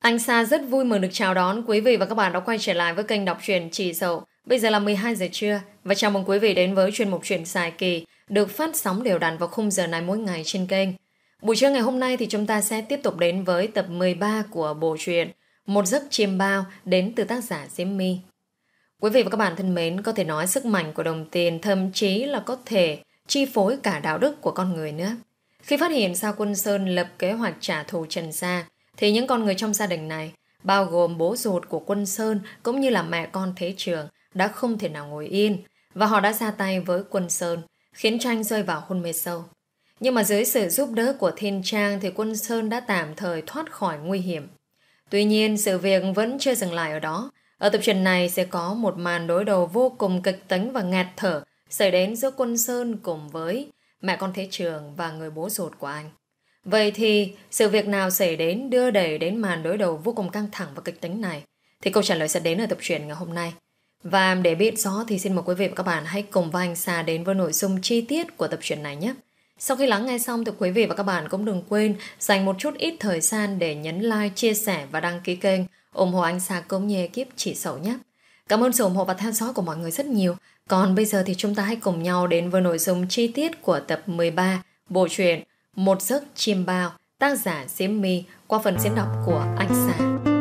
Anh Sa rất vui mừng được chào đón quý vị và các bạn đã quay trở lại với kênh đọc truyện Chị Dậu. Bây giờ là 12 giờ trưa và chào mừng quý vị đến với chuyên mục truyện dài kỳ được phát sóng đều đặn vào khung giờ này mỗi ngày trên kênh. Buổi trưa ngày hôm nay thì chúng ta sẽ tiếp tục đến với tập 13 của bộ truyện Một giấc chiêm bao đến từ tác giả Diễm My. Quý vị và các bạn thân mến, có thể nói sức mạnh của đồng tiền thậm chí là có thể chi phối cả đạo đức của con người nữa. Khi phát hiện ra Quân Sơn lập kế hoạch trả thù Trần Gia, thì những con người trong gia đình này, bao gồm bố ruột của Quân Sơn cũng như là mẹ con Thế Trường, đã không thể nào ngồi yên, và họ đã ra tay với Quân Sơn, khiến cho anh rơi vào hôn mê sâu. Nhưng mà dưới sự giúp đỡ của Thiên Trang thì Quân Sơn đã tạm thời thoát khỏi nguy hiểm. Tuy nhiên, sự việc vẫn chưa dừng lại ở đó. Ở tập truyện này sẽ có một màn đối đầu vô cùng kịch tính và nghẹt thở xảy đến giữa Quân Sơn cùng với mẹ con Thế Trường và người bố ruột của anh. Vậy thì sự việc nào xảy đến đưa đẩy đến màn đối đầu vô cùng căng thẳng và kịch tính này? Thì câu trả lời sẽ đến ở tập truyện ngày hôm nay. Và để biết rõ thì xin mời quý vị và các bạn hãy cùng với anh Sa đến với nội dung chi tiết của tập truyện này nhé. Sau khi lắng nghe xong thì quý vị và các bạn cũng đừng quên dành một chút ít thời gian để nhấn like, chia sẻ và đăng ký kênh, ủng hộ anh Sa cũng như ekip Chị Dậu nhé. Cảm ơn sự ủng hộ và theo dõi của mọi người rất nhiều. Còn bây giờ thì chúng ta hãy cùng nhau đến với nội dung chi tiết của tập 13 bộ truyện Một giấc chiêm bao, tác giả Diễm My, qua phần diễn đọc của anh Sa.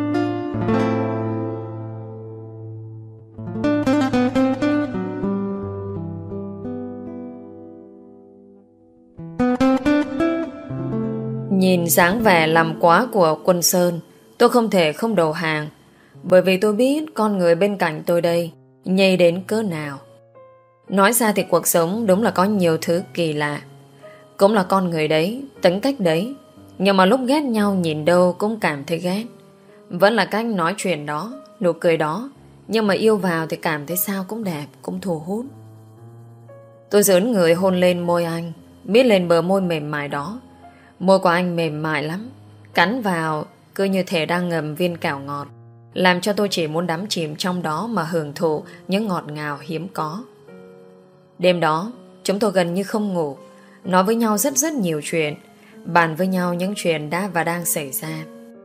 Nhìn dáng vẻ làm quá của Quân Sơn, tôi không thể không đầu hàng, bởi vì tôi biết con người bên cạnh tôi đây nhây đến cỡ nào. Nói ra thì cuộc sống đúng là có nhiều thứ kỳ lạ. Cũng là con người đấy, tính cách đấy, nhưng mà lúc ghét nhau nhìn đâu cũng cảm thấy ghét. Vẫn là cách nói chuyện đó, nụ cười đó, nhưng mà yêu vào thì cảm thấy sao cũng đẹp, cũng thu hút. Tôi dướn người hôn lên môi anh, miết lên bờ môi mềm mại đó. Môi của anh mềm mại lắm, cắn vào cứ như thể đang ngậm viên kẹo ngọt, làm cho tôi chỉ muốn đắm chìm trong đó mà hưởng thụ những ngọt ngào hiếm có. Đêm đó, chúng tôi gần như không ngủ, nói với nhau rất nhiều chuyện, bàn với nhau những chuyện đã và đang xảy ra.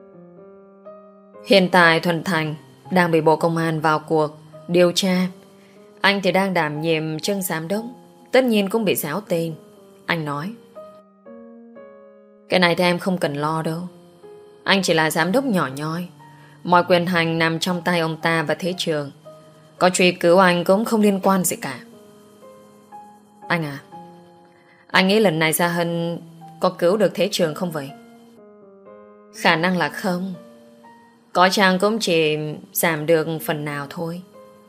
Hiện tại Thuận Thành đang bị Bộ Công an vào cuộc điều tra. Anh thì đang đảm nhiệm chức giám đốc, tất nhiên cũng bị xáo tên. Anh nói: "Cái này thì em không cần lo đâu. Anh chỉ là giám đốc nhỏ nhoi, mọi quyền hành nằm trong tay ông ta và Thế Trường. Có truy cứu anh cũng không liên quan gì cả." "Anh à, anh nghĩ lần này Gia Hân có cứu được Thế Trường không vậy?" "Khả năng là không. Có chăng cũng chỉ giảm được phần nào thôi."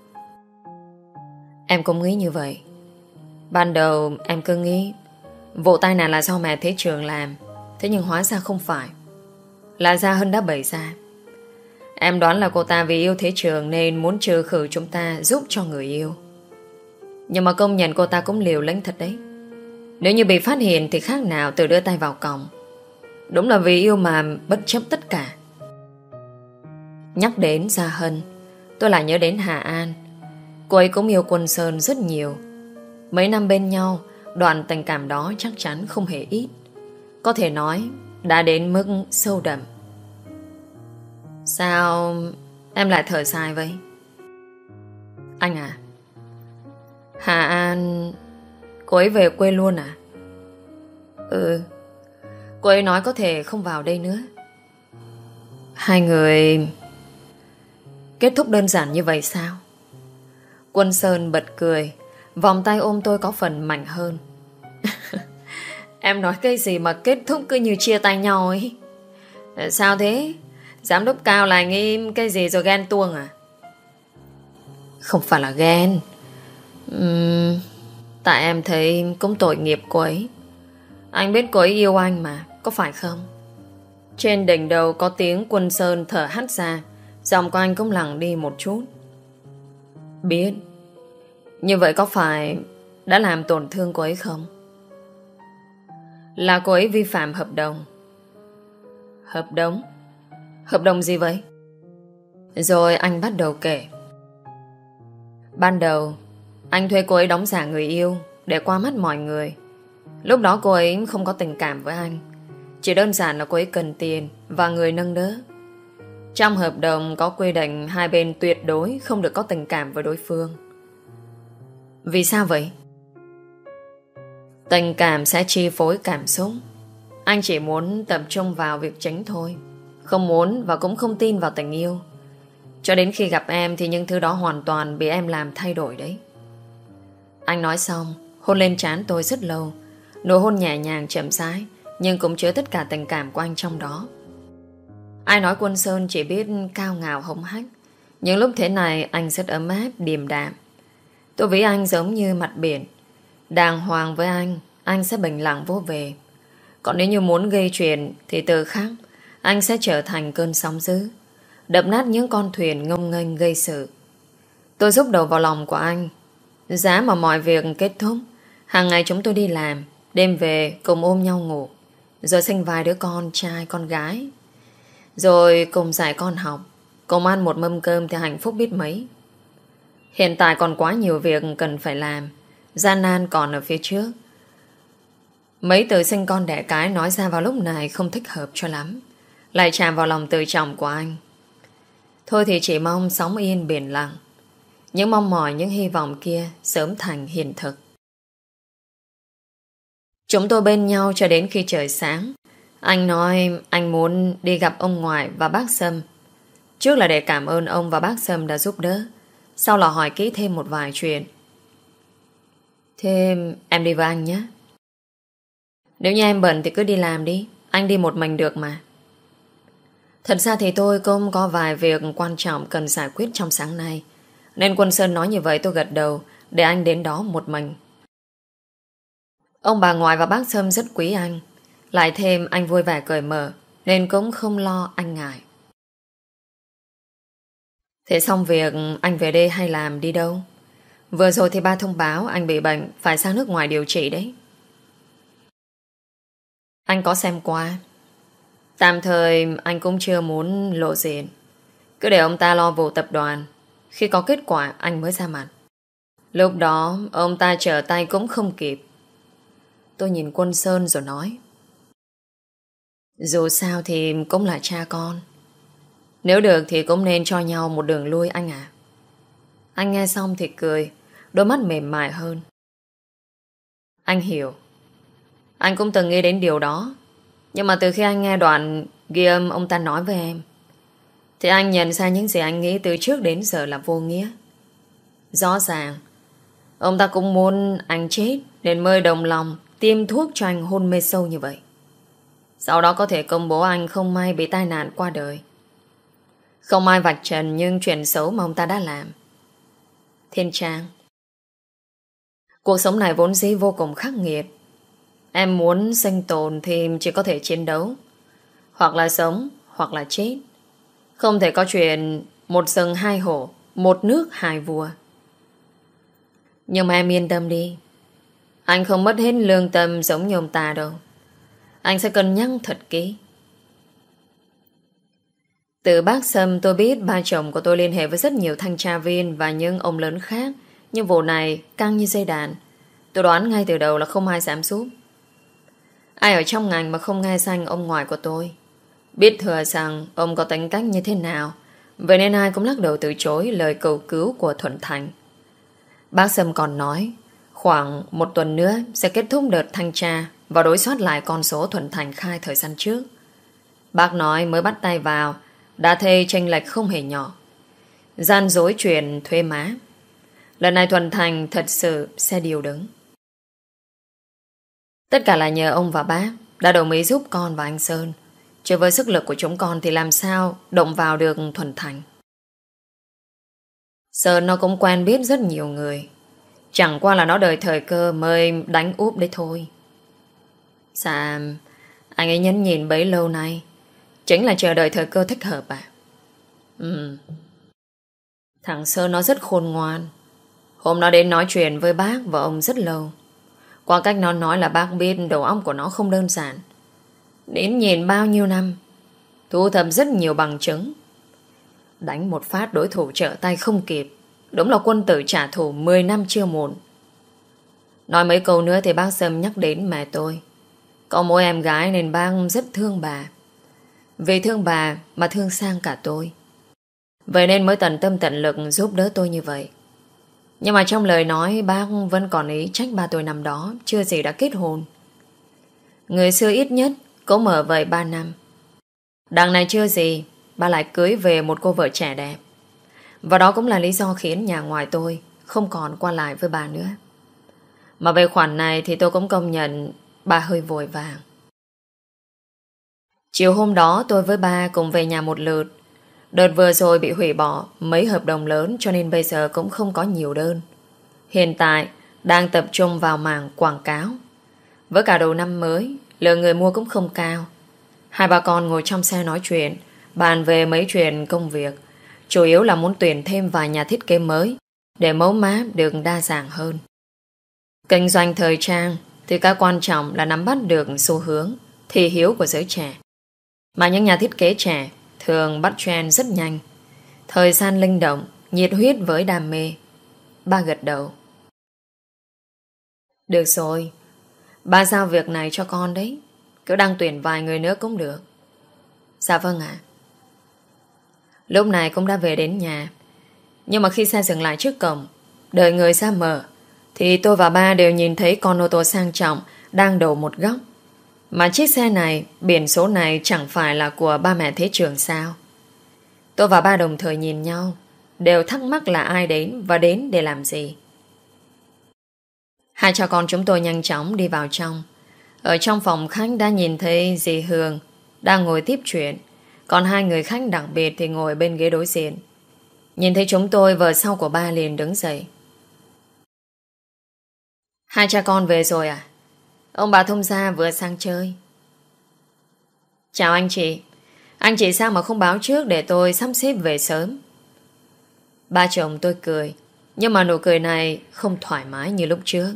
Em cũng nghĩ như vậy. Ban đầu em cứ nghĩ vụ tai nạn là do mẹ Thế Trường làm, thế nhưng hóa ra không phải, là Gia Hân đã bày ra. Em đoán là cô ta vì yêu Thế Trường nên muốn trừ khử chúng ta, giúp cho người yêu. Nhưng mà công nhận cô ta cũng liều lĩnh thật đấy. Nếu như bị phát hiện thì khác nào tự đưa tay vào còng. Đúng là vì yêu mà bất chấp tất cả. Nhắc đến Gia Hân, tôi lại nhớ đến Hà An. Cô ấy cũng yêu Quân Sơn rất nhiều. Mấy năm bên nhau, đoạn tình cảm đó chắc chắn không hề ít. Có thể nói đã đến mức sâu đậm. Sao em lại thở dài vậy? Anh à, Hà An, cô ấy về quê luôn à? Ừ, cô ấy nói có thể không vào đây nữa. Hai người kết thúc đơn giản như vậy sao? Quân Sơn bật cười, vòng tay ôm tôi có phần mạnh hơn. Em nói cái gì mà kết thúc cứ như chia tay nhau ấy? Sao thế? Giám đốc cao là nghĩ cái gì rồi ghen tuông à? Không phải là ghen. Tại em thấy cũng tội nghiệp cô ấy. Anh biết cô ấy yêu anh mà, có phải không? Trên đỉnh đầu có tiếng Quân Sơn thở hắt ra, giọng của anh cũng lặng đi một chút. Biết. Như vậy có phải đã làm tổn thương cô ấy không? Là cô ấy vi phạm hợp đồng. Hợp đồng? Hợp đồng gì vậy? Rồi anh bắt đầu kể. Ban đầu anh thuê cô ấy đóng giả người yêu để qua mắt mọi người. Lúc đó cô ấy không có tình cảm với anh, chỉ đơn giản là cô ấy cần tiền và người nâng đỡ. Trong hợp đồng có quy định hai bên tuyệt đối không được có tình cảm với đối phương. Vì sao vậy? Tình cảm sẽ chi phối cảm xúc. Anh chỉ muốn tập trung vào việc chính thôi. Không muốn và cũng không tin vào tình yêu. Cho đến khi gặp em thì những thứ đó hoàn toàn bị em làm thay đổi đấy. Anh nói xong, hôn lên trán tôi rất lâu. Nụ hôn nhẹ nhàng chậm rãi, nhưng cũng chứa tất cả tình cảm của anh trong đó. Ai nói Quân Sơn chỉ biết cao ngạo hống hách. Những lúc thế này anh rất ấm áp, điềm đạm. Tôi với anh giống như mặt biển. Đàng hoàng với anh sẽ bình lặng vô về. Còn nếu như muốn gây chuyện thì từ khắc anh sẽ trở thành cơn sóng dữ, đập nát những con thuyền ngông nghênh gây sự. Tôi rúc đầu vào lòng của anh. Giá mà mọi việc kết thúc, hàng ngày chúng tôi đi làm, đêm về cùng ôm nhau ngủ, rồi sinh vài đứa con trai con gái, rồi cùng dạy con học, cùng ăn một mâm cơm thì hạnh phúc biết mấy. Hiện tại còn quá nhiều việc cần phải làm, gian nan còn ở phía trước. Mấy từ sinh con đẻ cái nói ra vào lúc này không thích hợp cho lắm, lại chạm vào lòng tự trọng của anh. Thôi thì chỉ mong sóng yên biển lặng, những mong mỏi, những hy vọng kia sớm thành hiện thực. Chúng tôi bên nhau cho đến khi trời sáng. Anh nói anh muốn đi gặp ông ngoại và bác Sâm. Trước là để cảm ơn ông và bác Sâm đã giúp đỡ, sau là hỏi kỹ thêm một vài chuyện. Thế em đi với anh nhé. Nếu như em bận thì cứ đi làm đi, anh đi một mình được mà. Thật ra thì tôi cũng có vài việc quan trọng cần giải quyết trong sáng nay, nên Quân Sơn nói như vậy tôi gật đầu để anh đến đó một mình. Ông bà ngoại và bác Sâm rất quý anh, lại thêm anh vui vẻ cởi mở, nên cũng không lo anh ngại. Thế xong việc anh về đây hay làm đi đâu? Vừa rồi thì ba thông báo anh bị bệnh, phải sang nước ngoài điều trị đấy. Anh có xem qua. Tạm thời anh cũng chưa muốn lộ diện, cứ để ông ta lo vụ tập đoàn. Khi có kết quả anh mới ra mặt. Lúc đó ông ta trở tay cũng không kịp. Tôi nhìn Quân Sơn rồi nói, dù sao thì cũng là cha con, nếu được thì cũng nên cho nhau một đường lui anh à. Anh nghe xong thì cười, đôi mắt mềm mại hơn. Anh hiểu. Anh cũng từng nghĩ đến điều đó. Nhưng mà từ khi anh nghe đoạn ghi âm ông ta nói với em, thì anh nhận ra những gì anh nghĩ từ trước đến giờ là vô nghĩa. Rõ ràng ông ta cũng muốn anh chết, nên mới đồng lòng tiêm thuốc cho anh hôn mê sâu như vậy. Sau đó có thể công bố anh không may bị tai nạn qua đời. Không ai vạch trần nhưng chuyện xấu mà ông ta đã làm. Thiên Trang, cuộc sống này vốn dĩ vô cùng khắc nghiệt. Em muốn sinh tồn thì chỉ có thể chiến đấu, hoặc là sống hoặc là chết. Không thể có chuyện một rừng hai hổ, một nước hai vua. Nhưng mà em yên tâm đi, anh không mất hết lương tâm giống như ông ta đâu. Anh sẽ cân nhắc thật kỹ. Từ bác Sâm tôi biết ba chồng của tôi liên hệ với rất nhiều thanh tra viên và những ông lớn khác, nhưng vụ này căng như dây đàn. Tôi đoán ngay từ đầu là không ai dám giúp. Ai ở trong ngành mà không nghe danh ông ngoại của tôi, biết thừa rằng ông có tính cách như thế nào, vậy nên ai cũng lắc đầu từ chối lời cầu cứu của Thuận Thành. Bác Sâm còn nói khoảng một tuần nữa sẽ kết thúc đợt thanh tra và đối soát lại con số Thuận Thành khai thời gian trước. Bác nói mới bắt tay vào đã thấy chênh lệch không hề nhỏ, gian dối chuyện thuê má. Lần này Thuận Thành thật sự sẽ điều đứng. Tất cả là nhờ ông và bác đã đồng ý giúp con và anh Sơn, chứ với sức lực của chúng con thì làm sao động vào được Thuận Thành. Sơn nó cũng quen biết rất nhiều người, chẳng qua là nó đợi thời cơ mới đánh úp đấy thôi. Dạ, anh ấy nhấn nhìn bấy lâu nay chính là chờ đợi thời cơ thích hợp à? Thằng Sơn nó rất khôn ngoan. Hôm nó đến nói chuyện với bác và ông rất lâu. Qua cách nó nói là bác biết đầu óc của nó không đơn giản. Đến nhìn bao nhiêu năm, thu thập rất nhiều bằng chứng. Đánh một phát đối thủ trở tay không kịp. Đúng là quân tử trả thù 10 năm chưa muộn. Nói mấy câu nữa thì bác Sâm nhắc đến mẹ tôi. Có mỗi em gái nên bác rất thương bà. Vì thương bà mà thương sang cả tôi. Vậy nên mới tận tâm tận lực giúp đỡ tôi như vậy. Nhưng mà trong lời nói bác vẫn còn ý trách ba tôi năm đó chưa gì đã kết hôn. Người xưa ít nhất cũng ở vậy 3 năm. Đằng này chưa gì ba lại cưới về một cô vợ trẻ đẹp. Và đó cũng là lý do khiến nhà ngoài tôi không còn qua lại với bà nữa. Mà về khoản này thì tôi cũng công nhận ba hơi vội vàng. Chiều hôm đó tôi với ba cùng về nhà một lượt. Đợt vừa rồi bị hủy bỏ mấy hợp đồng lớn cho nên bây giờ cũng không có nhiều đơn. Hiện tại đang tập trung vào mảng quảng cáo. Với cả đầu năm mới, lượng người mua cũng không cao. Hai bà con ngồi trong xe nói chuyện, bàn về mấy chuyện công việc. Chủ yếu là muốn tuyển thêm vài nhà thiết kế mới để mẫu mã được đa dạng hơn. Kinh doanh thời trang thì cái quan trọng là nắm bắt được xu hướng, thị hiếu của giới trẻ. Mà những nhà thiết kế trẻ thường bắt trend rất nhanh. Thời gian linh động, nhiệt huyết với đam mê. Ba gật đầu. Được rồi, ba giao việc này cho con đấy. Cứ đang tuyển vài người nữa cũng được. Dạ vâng ạ. Lúc này cũng đã về đến nhà. Nhưng mà khi xe dừng lại trước cổng, đợi người ra mở, thì tôi và ba đều nhìn thấy con ô tô sang trọng đang đổ một góc. Mà chiếc xe này, biển số này chẳng phải là của ba mẹ Thế Trường sao? Tôi và ba đồng thời nhìn nhau, đều thắc mắc là ai đến và đến để làm gì. Hai cha con chúng tôi nhanh chóng đi vào trong. Ở trong phòng khách đã nhìn thấy dì Hương đang ngồi tiếp chuyện, còn hai người khách đặc biệt thì ngồi bên ghế đối diện. Nhìn thấy chúng tôi, vợ sau của ba liền đứng dậy. Hai cha con về rồi à? Ông bà thông gia vừa sang chơi. Chào anh chị. Anh chị sao mà không báo trước để tôi sắp xếp về sớm? Ba chồng tôi cười, nhưng mà nụ cười này không thoải mái như lúc trước.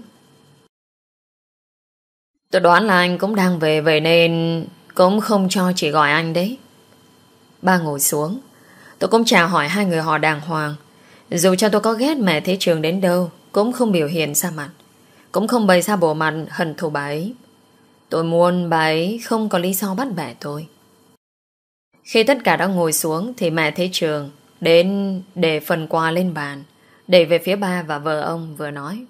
Tôi đoán là anh cũng đang về, vậy nên cũng không cho chị gọi anh đấy. Ba ngồi xuống. Tôi cũng chào hỏi hai người họ đàng hoàng. Dù cho tôi có ghét mẹ Thế Trường đến đâu, cũng không biểu hiện ra mặt, cũng không bày ra bộ mặt hận thù bà ấy. Tôi muốn bà ấy không có lý do bắt bẻ tôi. Khi tất cả đã ngồi xuống thì mẹ Thế Trường đến để phần quà lên bàn, đẩy về phía ba và vợ ông vừa nói.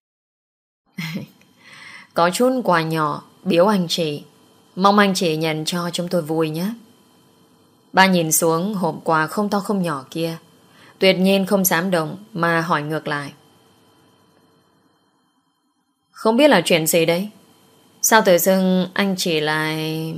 Có chút quà nhỏ biếu anh chị, mong anh chị nhận cho chúng tôi vui nhé. Ba nhìn xuống hộp quà không to không nhỏ kia, tuyệt nhiên không dám động mà hỏi ngược lại. Không biết là chuyện gì đấy? Sao tự dưng anh chị lại...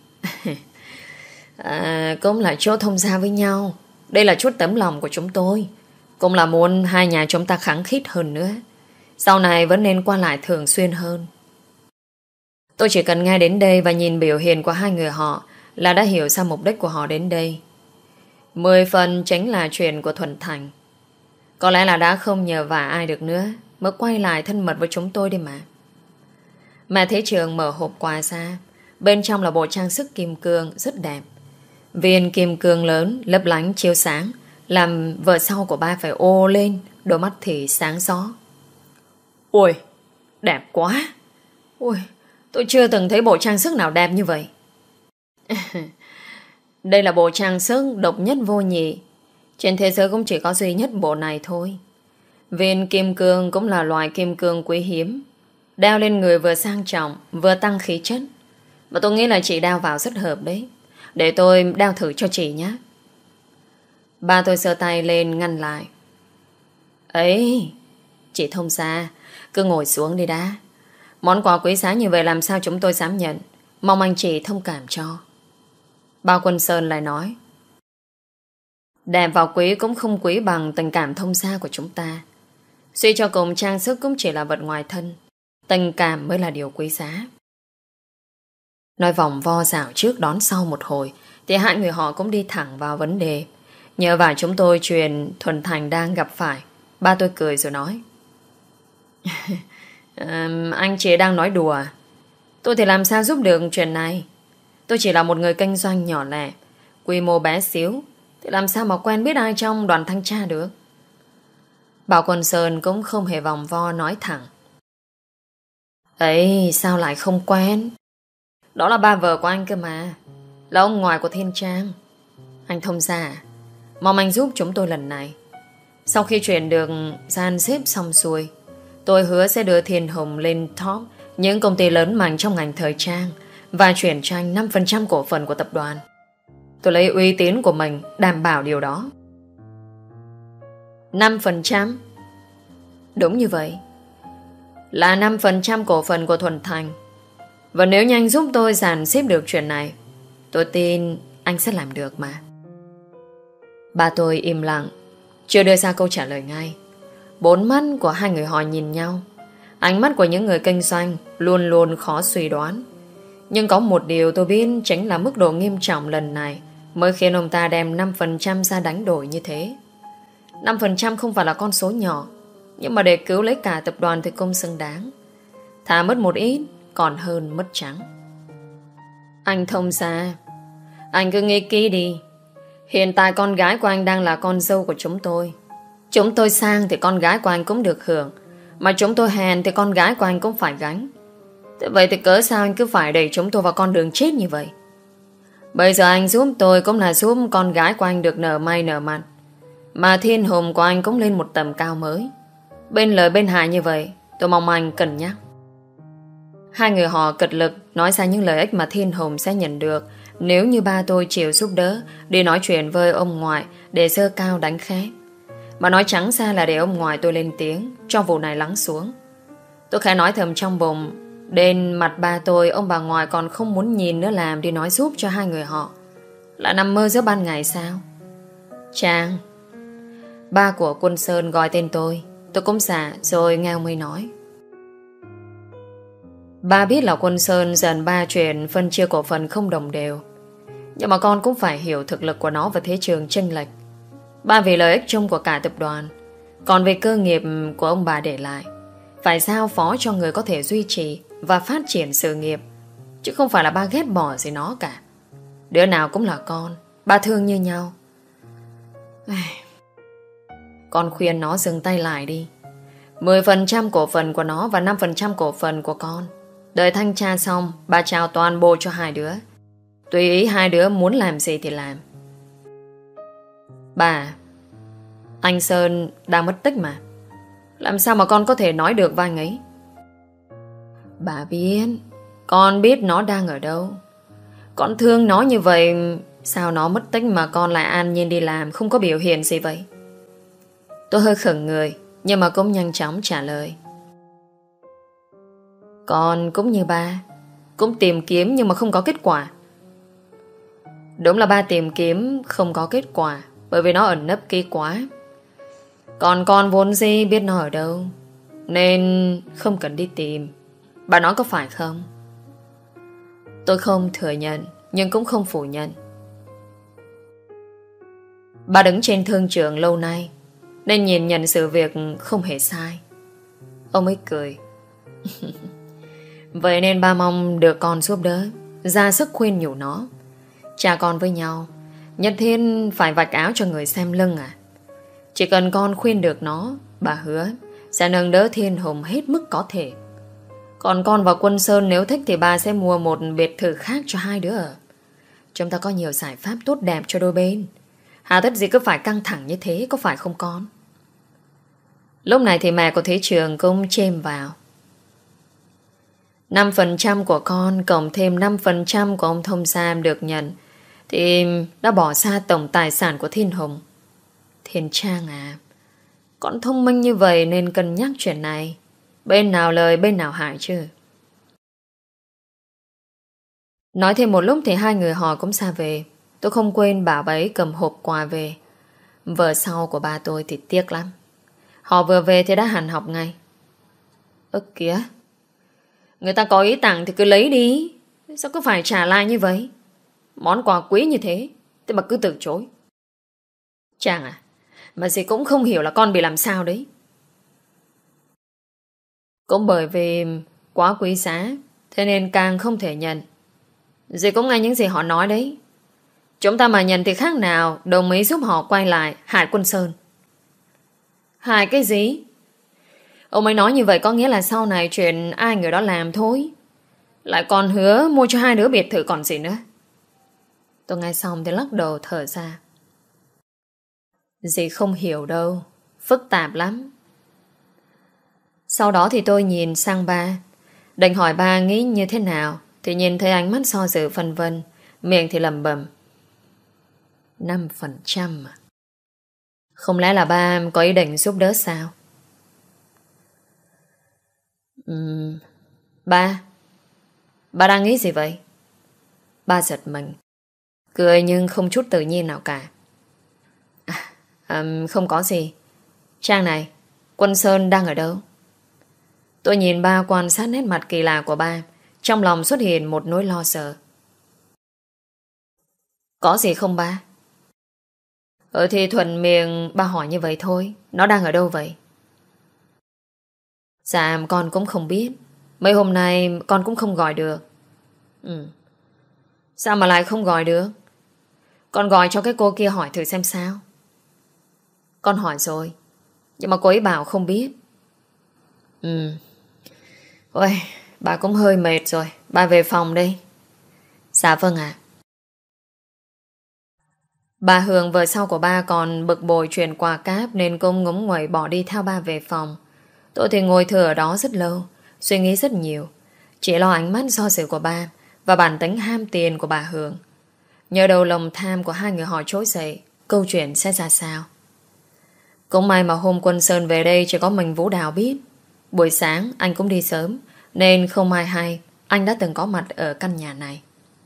cũng là chỗ thông gia với nhau. Đây là chút tấm lòng của chúng tôi, cũng là muốn hai nhà chúng ta khăng khít hơn nữa, sau này vẫn nên qua lại thường xuyên hơn. Tôi chỉ cần nghe đến đây và nhìn biểu hiện của hai người họ là đã hiểu ra mục đích của họ đến đây. 10 phần chính là chuyện của Thuận Thành. Có lẽ là đã không nhờ vả ai được nữa mới quay lại thân mật với chúng tôi đi mà. Mẹ Thế Trường mở hộp quà ra. Bên trong là bộ trang sức kim cương rất đẹp. Viên kim cương lớn lấp lánh chiếu sáng, làm vợ sau của ba phải ô lên, đôi mắt thì sáng gió. Ôi, đẹp quá. Ôi, tôi chưa từng thấy bộ trang sức nào đẹp như vậy. Đây là bộ trang sức độc nhất vô nhị. Trên thế giới cũng chỉ có duy nhất bộ này thôi. Viên kim cương cũng là loại kim cương quý hiếm, đeo lên người vừa sang trọng vừa tăng khí chất. Và tôi nghĩ là chị đeo vào rất hợp đấy. Để tôi đeo thử cho chị nhé. Ba tôi giơ tay lên ngăn lại. Ấy, chị thông gia, cứ ngồi xuống đi đã. Món quà quý giá như vậy làm sao chúng tôi dám nhận. Mong anh chị thông cảm cho. Bao Quân Sơn lại nói. Đẹp và quý cũng không quý bằng tình cảm thông gia của chúng ta. Suy cho cùng trang sức cũng chỉ là vật ngoài thân, tình cảm mới là điều quý giá. Nói vòng vo dạo trước đón sau một hồi thì hai người họ cũng đi thẳng vào vấn đề. Nhờ vào chúng tôi truyền Thuận Thành đang gặp phải. Ba tôi cười rồi nói. Anh chị đang nói đùa. Tôi thì làm sao giúp được chuyện này. Tôi chỉ là một người kinh doanh nhỏ lẻ, quy mô bé xíu, thì làm sao mà quen biết ai trong đoàn thanh tra được. Bảo Quân Sơn cũng không hề vòng vo nói thẳng. Ấy, sao lại không quen? Đó là ba vợ của anh cơ mà. Là ông ngoại của Thiên Trang. Anh thông gia à? Mong anh giúp chúng tôi lần này. Sau khi chuyển được gian xếp xong xuôi, tôi hứa sẽ đưa Thiên Hùng lên top những công ty lớn mạnh trong ngành thời trang và chuyển cho anh 5% cổ phần của tập đoàn. Tôi lấy uy tín của mình đảm bảo điều đó. 5%? Đúng như vậy. Là 5% cổ phần của Thuần Thành. Và nếu như anh giúp tôi dàn xếp được chuyện này, tôi tin anh sẽ làm được mà. Ba tôi im lặng, chưa đưa ra câu trả lời ngay. Bốn mắt của hai người họ nhìn nhau. Ánh mắt của những người kinh doanh luôn luôn khó suy đoán. Nhưng có một điều tôi biết chính là mức độ nghiêm trọng lần này mới khiến ông ta đem 5% ra đánh đổi như thế. 5% không phải là con số nhỏ, nhưng mà để cứu lấy cả tập đoàn thì cũng xứng đáng. Thà mất một ít còn hơn mất trắng. Anh thông gia, anh cứ nghĩ kỹ đi. Hiện tại con gái của anh đang là con dâu của chúng tôi. Chúng tôi sang thì con gái của anh cũng được hưởng, mà chúng tôi hèn thì con gái của anh cũng phải gánh. Thế vậy thì cớ sao anh cứ phải đẩy chúng tôi vào con đường chết như vậy? Bây giờ anh giúp tôi cũng là giúp con gái của anh được nở may nở mặt, mà Thiên Hùng của anh cũng lên một tầm cao mới. Bên lời bên hại như vậy, tôi mong anh cân nhắc. Hai người họ cật lực nói ra những lợi ích mà Thiên Hùng sẽ nhận được nếu như ba tôi chịu giúp đỡ đi nói chuyện với ông ngoại để giơ cao đánh khẽ. Mà nói trắng ra là để ông ngoại tôi lên tiếng cho vụ này lắng xuống. Tôi khẽ nói thầm trong bụng, đến mặt ba tôi, ông bà ngoại còn không muốn nhìn nữa làm đi nói giúp cho hai người họ. Là nằm mơ giữa ban ngày sao? Trang. Ba của Quân Sơn gọi tên tôi cũng dạ rồi nghe ông ấy nói. Ba biết là Quân Sơn dần ba chuyện phân chia cổ phần không đồng đều, nhưng mà con cũng phải hiểu thực lực của nó và thế trường chênh lệch. Ba vì lợi ích chung của cả tập đoàn, còn về cơ nghiệp của ông bà để lại phải giao phó cho người có thể duy trì và phát triển sự nghiệp, chứ không phải là ba ghét bỏ gì nó cả. Đứa nào cũng là con, ba thương như nhau. Con khuyên nó dừng tay lại đi. 10% cổ phần của nó và 5% cổ phần của con. Đợi thanh tra xong, ba trao toàn bộ cho hai đứa. Tùy ý hai đứa muốn làm gì thì làm. Bà, anh Sơn đang mất tích mà. Làm sao mà con có thể nói được với anh ấy? Bà biết, con biết nó đang ở đâu. Con thương nó như vậy, sao nó mất tích mà con lại an nhiên đi làm, không có biểu hiện gì vậy? Tôi hơi khựng người, nhưng mà cũng nhanh chóng trả lời. Con cũng như ba, cũng tìm kiếm nhưng mà không có kết quả. Đúng là ba tìm kiếm không có kết quả, bởi vì nó ẩn nấp kỹ quá. Còn con vốn dĩ biết nó ở đâu, nên không cần đi tìm. Bà nói có phải không? Tôi không thừa nhận, nhưng cũng không phủ nhận. Bà đứng trên thương trường lâu nay, nên nhìn nhận sự việc không hề sai. Ông ấy cười. Vậy nên ba mong được con giúp đỡ, ra sức khuyên nhủ nó. Cha con với nhau, nhất thiết phải vạch áo cho người xem lưng à? Chỉ cần con khuyên được nó, bà hứa sẽ nâng đỡ Thiên Hùng hết mức có thể. Còn con và Quân Sơn nếu thích thì bà sẽ mua một biệt thự khác cho hai đứa ở. Chúng ta có nhiều giải pháp tốt đẹp cho đôi bên. Hà tất gì cứ phải căng thẳng như thế, có phải không con? Lúc này thì mẹ của Thế Trường cũng chêm vào. 5% của con cộng thêm 5% của ông Thông Sam được nhận thì đã bỏ xa tổng tài sản của Thiên Hùng. Thiên Trang à, con thông minh như vậy nên cân nhắc chuyện này. Bên nào lời bên nào hại chứ. Nói thêm một lúc thì hai người họ cũng xa về. Tôi không quên bảo bấy cầm hộp quà về. Vợ sau của ba tôi thì tiếc lắm. Họ vừa về thì đã hẳn học ngay. Ơ kìa, người ta có ý tặng thì cứ lấy đi, sao cứ phải trả lại như vậy? Món quà quý như thế mà cứ từ chối. Chàng à, mà dì cũng không hiểu là con bị làm sao đấy. Cũng bởi vì quá quý giá, thế nên càng không thể nhận. Dì cũng nghe những gì họ nói đấy. Chúng ta mà nhận thì khác nào đồng ý giúp họ quay lại hại Quân Sơn. Hại cái gì? Ông ấy nói như vậy có nghĩa là sau này chuyện ai người đó làm thôi. Lại còn hứa mua cho hai đứa biệt thự còn gì nữa. Tôi nghe xong thì lắc đầu thở ra. Dì không hiểu đâu, phức tạp lắm. Sau đó thì tôi nhìn sang ba, định hỏi ba nghĩ như thế nào, thì nhìn thấy ánh mắt so dự phân vân, miệng thì lẩm bẩm. 5% à? Không lẽ là ba có ý định giúp đỡ sao? Ba đang nghĩ gì vậy? Ba giật mình, cười nhưng không chút tự nhiên nào cả. Không có gì. Trang này, Quân Sơn đang ở đâu? Tôi nhìn ba quan sát nét mặt kỳ lạ của ba, trong lòng xuất hiện một nỗi lo sợ. Có gì không ba? Thì thuận miệng ba hỏi như vậy thôi. Nó đang ở đâu vậy? Dạ con cũng không biết. Mấy hôm nay con cũng không gọi được. Sao mà lại không gọi được? Con gọi cho cái cô kia hỏi thử xem sao. Con hỏi rồi, nhưng mà cô ấy bảo không biết. Ôi, bà cũng hơi mệt rồi. Bà về phòng đi. Dạ vâng ạ. Bà Hường vợ sau của ba còn bực bội chuyện quà cáp nên cũng ngúng nguẩy bỏ đi theo ba về phòng. Tôi thì ngồi thừa ở đó rất lâu, suy nghĩ rất nhiều, chỉ lo ánh mắt do dự của ba và bản tính ham tiền của bà Hường. Nhờ đầu lòng tham của hai người họ trỗi dậy, câu chuyện sẽ ra sao. Cũng may mà hôm Quân Sơn về đây chỉ có mình Vũ Đào biết. Buổi sáng anh cũng đi sớm, nên không ai hay anh đã từng có mặt ở căn nhà này.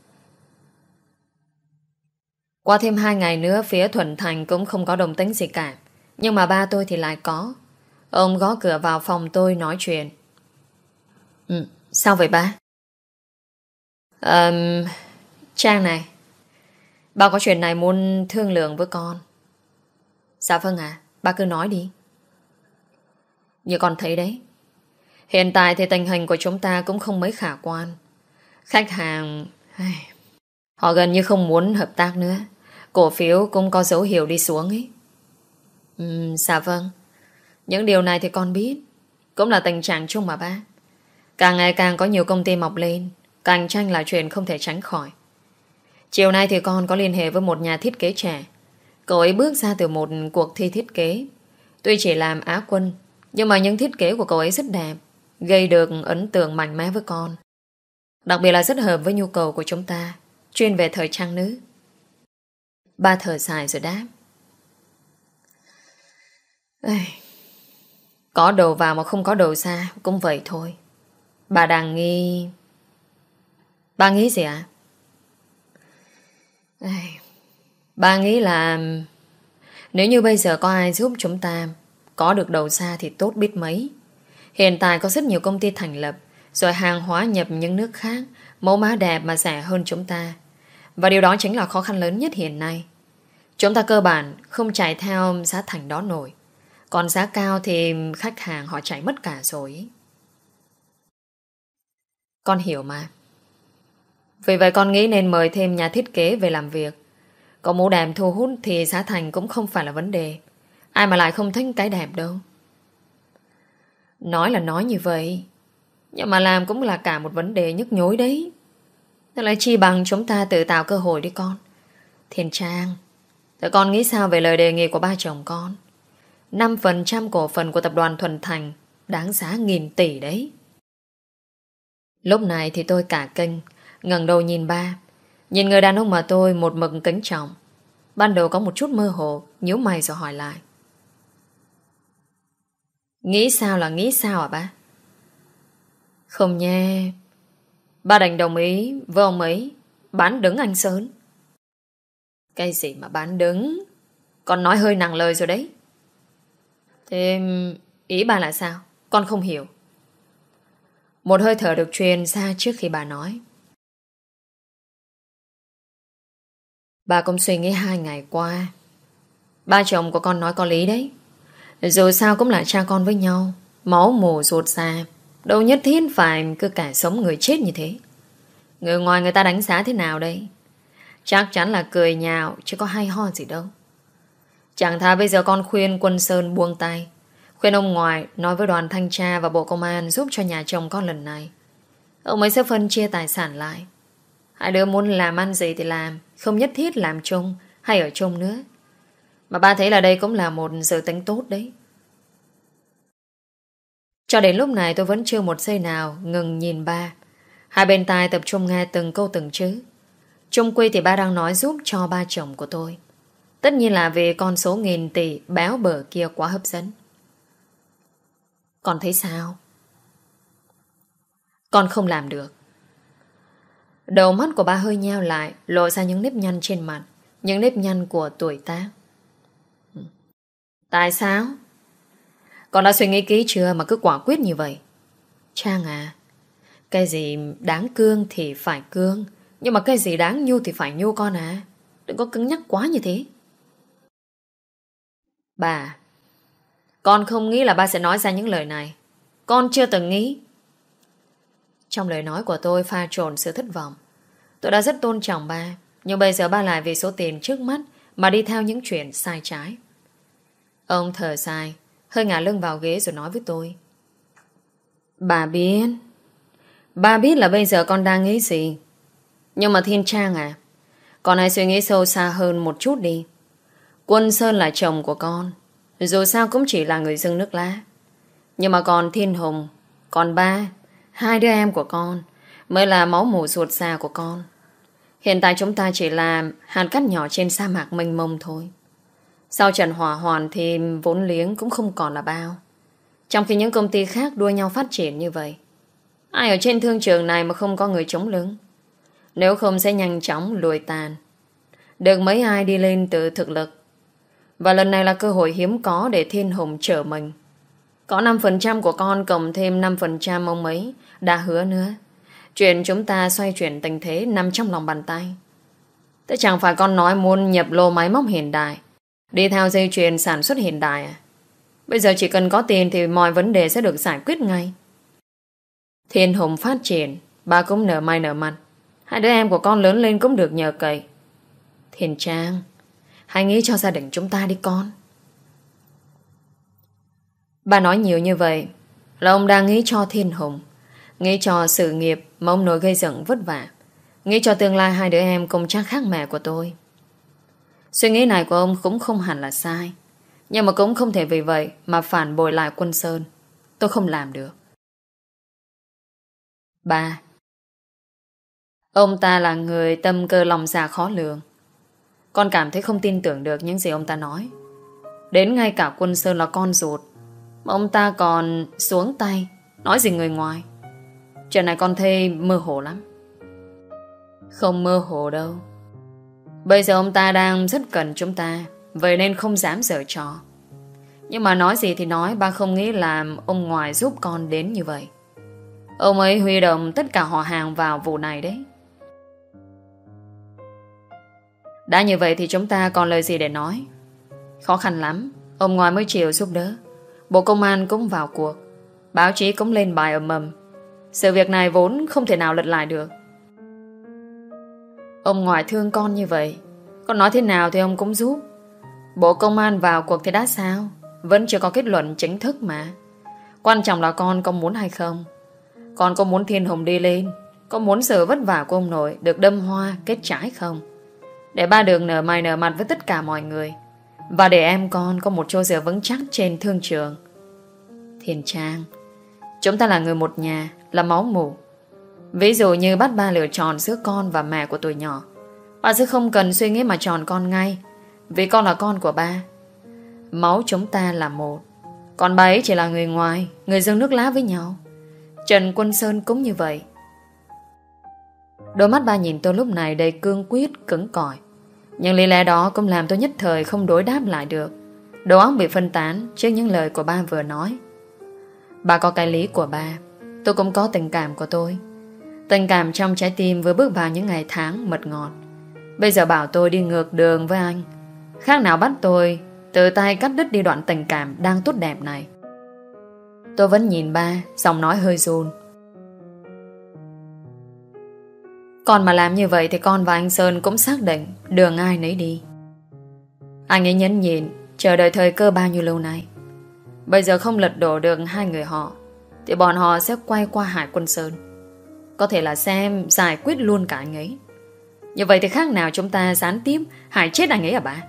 Qua thêm 2 ngày nữa, phía Thuận Thành cũng không có đồng tính gì cả. Nhưng mà ba tôi thì lại có. Ông gõ cửa vào phòng tôi nói chuyện. Sao vậy ba? Trang này, ba có chuyện này muốn thương lượng với con. Dạ vâng ạ, ba cứ nói đi. Như con thấy đấy, hiện tại thì tình hình của chúng ta cũng không mấy khả quan. Khách hàng họ gần như không muốn hợp tác nữa. Cổ phiếu cũng có dấu hiệu đi xuống ấy. Dạ vâng, những điều này thì con biết. Cũng là tình trạng chung mà ba. Càng ngày càng có nhiều công ty mọc lên, cạnh tranh là chuyện không thể tránh khỏi. Chiều nay thì con có liên hệ với một nhà thiết kế trẻ. Cậu ấy bước ra từ một cuộc thi thiết kế. Tuy chỉ làm Á quân, nhưng mà những thiết kế của cậu ấy rất đẹp, gây được ấn tượng mạnh mẽ với con. Đặc biệt là rất hợp với nhu cầu của chúng ta, chuyên về thời trang nữ. Ba thở dài rồi đáp. Có đầu vào mà không có đầu ra cũng vậy thôi. Bà đang nghi... Ba nghĩ gì ạ? Ba nghĩ là nếu như bây giờ có ai giúp chúng ta có được đầu ra thì tốt biết mấy. Hiện tại có rất nhiều công ty thành lập, rồi hàng hóa nhập những nước khác, mẫu mã đẹp mà rẻ hơn chúng ta. Và điều đó chính là khó khăn lớn nhất hiện nay. Chúng ta cơ bản không chạy theo giá thành đó nổi. Còn giá cao thì khách hàng họ chạy mất cả rồi. Con hiểu mà. Vì vậy con nghĩ nên mời thêm nhà thiết kế về làm việc. Có mẫu đẹp thu hút thì giá thành cũng không phải là vấn đề. Ai mà lại không thích cái đẹp đâu. Nói là nói như vậy, nhưng mà làm cũng là cả một vấn đề nhức nhối đấy. Thế lại chi bằng chúng ta tự tạo cơ hội đi con. Thiên Trang, thế con nghĩ sao về lời đề nghị của ba chồng con? 5% cổ phần của tập đoàn Thuận Thành đáng giá nghìn tỷ đấy. Lúc này thì tôi cả kinh, ngẩng đầu nhìn ba. Nhìn người đàn ông mà tôi một mực kính trọng. Ban đầu có một chút mơ hồ, nhíu mày rồi hỏi lại. Nghĩ sao là nghĩ sao hả ba? Không nha. Ba đành đồng ý với ông ấy bán đứng anh Sơn. Cái gì mà bán đứng? Con nói hơi nặng lời rồi đấy. Thế ý bà là sao? Con không hiểu. Một hơi thở được truyền ra trước khi bà nói. Bà cũng suy nghĩ 2 ngày qua. Ba chồng của con nói có lý đấy. Dù sao cũng là cha con với nhau, máu mủ ruột già, đâu nhất thiết phải cứ cả sống người chết như thế. Người ngoài người ta đánh giá thế nào đây? Chắc chắn là cười nhạo, chứ có hay ho gì đâu. Chẳng thà bây giờ con khuyên Quân Sơn buông tay, khuyên ông ngoại nói với đoàn thanh tra và bộ công an giúp cho nhà chồng con lần này. Ông ấy sẽ phân chia tài sản lại. Hai đứa muốn làm ăn gì thì làm, không nhất thiết làm chung hay ở chung nữa. Mà ba thấy là đây cũng là một dự tính tốt đấy. Cho đến lúc này tôi vẫn chưa một giây nào ngừng nhìn ba. Hai bên tai tập trung nghe từng câu từng chữ. Chung quy thì ba đang nói giúp cho ba chồng của tôi. Tất nhiên là vì con số nghìn tỷ béo bở kia quá hấp dẫn. Con thấy sao? Con không làm được. Đầu mắt của ba hơi nheo lại, lộ ra những nếp nhăn trên mặt, những nếp nhăn của tuổi tác. Tại sao? Con đã suy nghĩ kỹ chưa mà cứ quả quyết như vậy? Trang à, cái gì đáng cương thì phải cương, nhưng mà cái gì đáng nhu thì phải nhu con à. Đừng có cứng nhắc quá như thế. Bà, con không nghĩ là ba sẽ nói ra những lời này. Con chưa từng nghĩ. Trong lời nói của tôi pha trộn sự thất vọng. Tôi đã rất tôn trọng ba, nhưng bây giờ ba lại vì số tiền trước mắt mà đi theo những chuyện sai trái. Ông thở dài, hơi ngả lưng vào ghế rồi nói với tôi. Ba biết là bây giờ con đang nghĩ gì. Nhưng mà Thiên Trang à, con hãy suy nghĩ sâu xa hơn một chút đi. Quân Sơn là chồng của con, dù sao cũng chỉ là người dưng nước lá. Nhưng mà còn Thiên Hùng, còn ba, hai đứa em của con mới là máu mủ ruột già của con. Hiện tại chúng ta chỉ là hạt cát nhỏ trên sa mạc mênh mông thôi. Sau trận hỏa hoạn thì vốn liếng cũng không còn là bao. Trong khi những công ty khác đua nhau phát triển như vậy, ai ở trên thương trường này mà không có người chống lưng? Nếu không sẽ nhanh chóng lùi tàn. Được mấy ai đi lên từ thực lực. Và lần này là cơ hội hiếm có để Thiên Hùng trở mình. Có 5% của con cộng thêm 5% ông ấy đã hứa nữa. Chuyện chúng ta xoay chuyển tình thế nằm trong lòng bàn tay. Thế chẳng phải con nói muốn nhập lô máy móc hiện đại, đi theo dây chuyền sản xuất hiện đại à? Bây giờ chỉ cần có tiền thì mọi vấn đề sẽ được giải quyết ngay. Thiên Hùng phát triển, ba cũng nở mày nở mặt. Hai đứa em của con lớn lên cũng được nhờ cậy. Thiên Trang, hãy nghĩ cho gia đình chúng ta đi con. Ba nói nhiều như vậy là ông đang nghĩ cho Thiên Hùng, nghĩ cho sự nghiệp mà ông nội gây dựng vất vả, nghĩ cho tương lai hai đứa em cùng cha khác mẹ của tôi. Suy nghĩ này của ông cũng không hẳn là sai, nhưng mà cũng không thể vì vậy mà phản bội lại Quân Sơn. Tôi không làm được. Ba, ông ta là người tâm cơ lòng dạ khó lường. Con cảm thấy không tin tưởng được những gì ông ta nói. Đến ngay cả Quân Sơn là con ruột mà ông ta còn xuống tay nói gì người ngoài. Chuyện này con thấy mơ hồ lắm. Không mơ hồ đâu. Bây giờ ông ta đang rất cần chúng ta, vậy nên không dám giở trò. Nhưng mà nói gì thì nói, ba không nghĩ là ông ngoại giúp con đến như vậy. Ông ấy huy động tất cả họ hàng vào vụ này đấy. Đã như vậy thì chúng ta còn lời gì để nói. Khó khăn lắm, ông ngoại mới chịu giúp đỡ. Bộ Công an cũng vào cuộc, báo chí cũng lên bài ầm ầm. Sự việc này vốn không thể nào lật lại được. Ông ngoại thương con như vậy, con nói thế nào thì ông cũng giúp. Bộ Công an vào cuộc thì đã sao? Vẫn chưa có kết luận chính thức mà. Quan trọng là con có muốn hay không. Con có muốn Thiên Hùng đi lên, có muốn sự vất vả của ông nội được đâm hoa kết trái không? Để ba được nở mày nở mặt với tất cả mọi người, và để em con có một chỗ dựa vững chắc trên thương trường. Thiên Trang, chúng ta là người một nhà, là máu mủ. Ví dụ như bắt ba lựa chọn giữa con và mẹ của tuổi nhỏ, ba sẽ không cần suy nghĩ mà chọn con ngay, vì con là con của ba. Máu chúng ta là một, còn bà ấy chỉ là người ngoài, người dưng nước lá với nhau. Trần Quân Sơn cũng như vậy. Đôi mắt ba nhìn tôi lúc này đầy cương quyết, cứng cỏi. Nhưng lý lẽ đó cũng làm tôi nhất thời không đối đáp lại được. Đầu óc bị phân tán trước những lời của ba vừa nói. Ba có cái lý của ba, tôi cũng có tình cảm của tôi. Tình cảm trong trái tim vừa bước vào những ngày tháng mật ngọt. Bây giờ bảo tôi đi ngược đường với anh, khác nào bắt tôi từ tay cắt đứt đi đoạn tình cảm đang tốt đẹp này. Tôi vẫn nhìn ba, giọng nói hơi run. Con mà làm như vậy thì con và anh Sơn cũng xác định đường ai nấy đi. Anh ấy nhẫn nhịn chờ đợi thời cơ bao nhiêu lâu nay. Bây giờ không lật đổ được hai người họ thì bọn họ sẽ quay qua Hải Quân Sơn. Có thể là xem giải quyết luôn cả anh ấy. Như vậy thì khác nào chúng ta gián tiếp hại chết anh ấy à bà?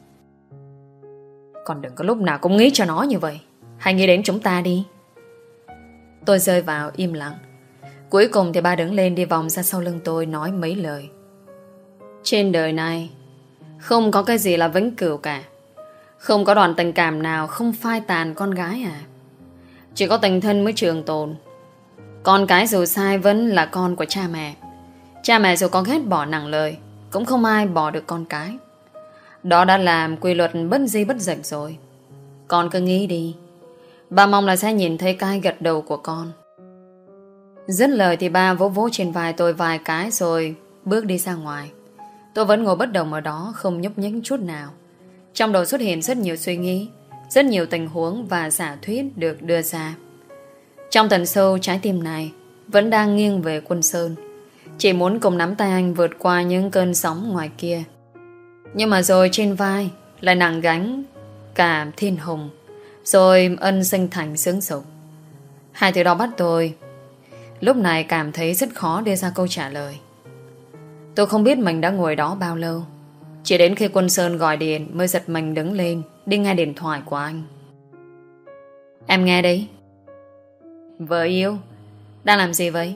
Còn đừng có lúc nào cũng nghĩ cho nó như vậy. Hãy nghĩ đến chúng ta đi. Tôi rơi vào im lặng. Cuối cùng thì ba đứng lên đi vòng ra sau lưng tôi nói mấy lời. Trên đời này không có cái gì là vĩnh cửu cả. Không có đoạn tình cảm nào không phai tàn con gái à. Chỉ có tình thân mới trường tồn. Con cái dù sai vẫn là con của cha mẹ. Cha mẹ dù có ghét bỏ nặng lời cũng không ai bỏ được con cái. Đó đã làm quy luật bất di bất dịch rồi. Con cứ nghĩ đi. Ba mong là sẽ nhìn thấy cái gật đầu của con. Dứt lời thì ba vỗ vỗ trên vai tôi vài cái rồi bước đi ra ngoài. Tôi vẫn ngồi bất động ở đó, không nhúc nhích chút nào. Trong đầu xuất hiện rất nhiều suy nghĩ, rất nhiều tình huống và giả thuyết được đưa ra. Trong tận sâu trái tim này vẫn đang nghiêng về Quân Sơn, chỉ muốn cùng nắm tay anh vượt qua những cơn sóng ngoài kia. Nhưng mà rồi trên vai lại nặng gánh cả thiên hùng, rồi ân sinh thành sướng sục. Hai từ đó bắt tôi lúc này cảm thấy rất khó đưa ra câu trả lời. Tôi không biết mình đã ngồi đó bao lâu. Chỉ đến khi Quân Sơn gọi điện mới giật mình đứng lên, đi nghe điện thoại của anh. Em nghe đấy. Vợ yêu, đang làm gì vậy?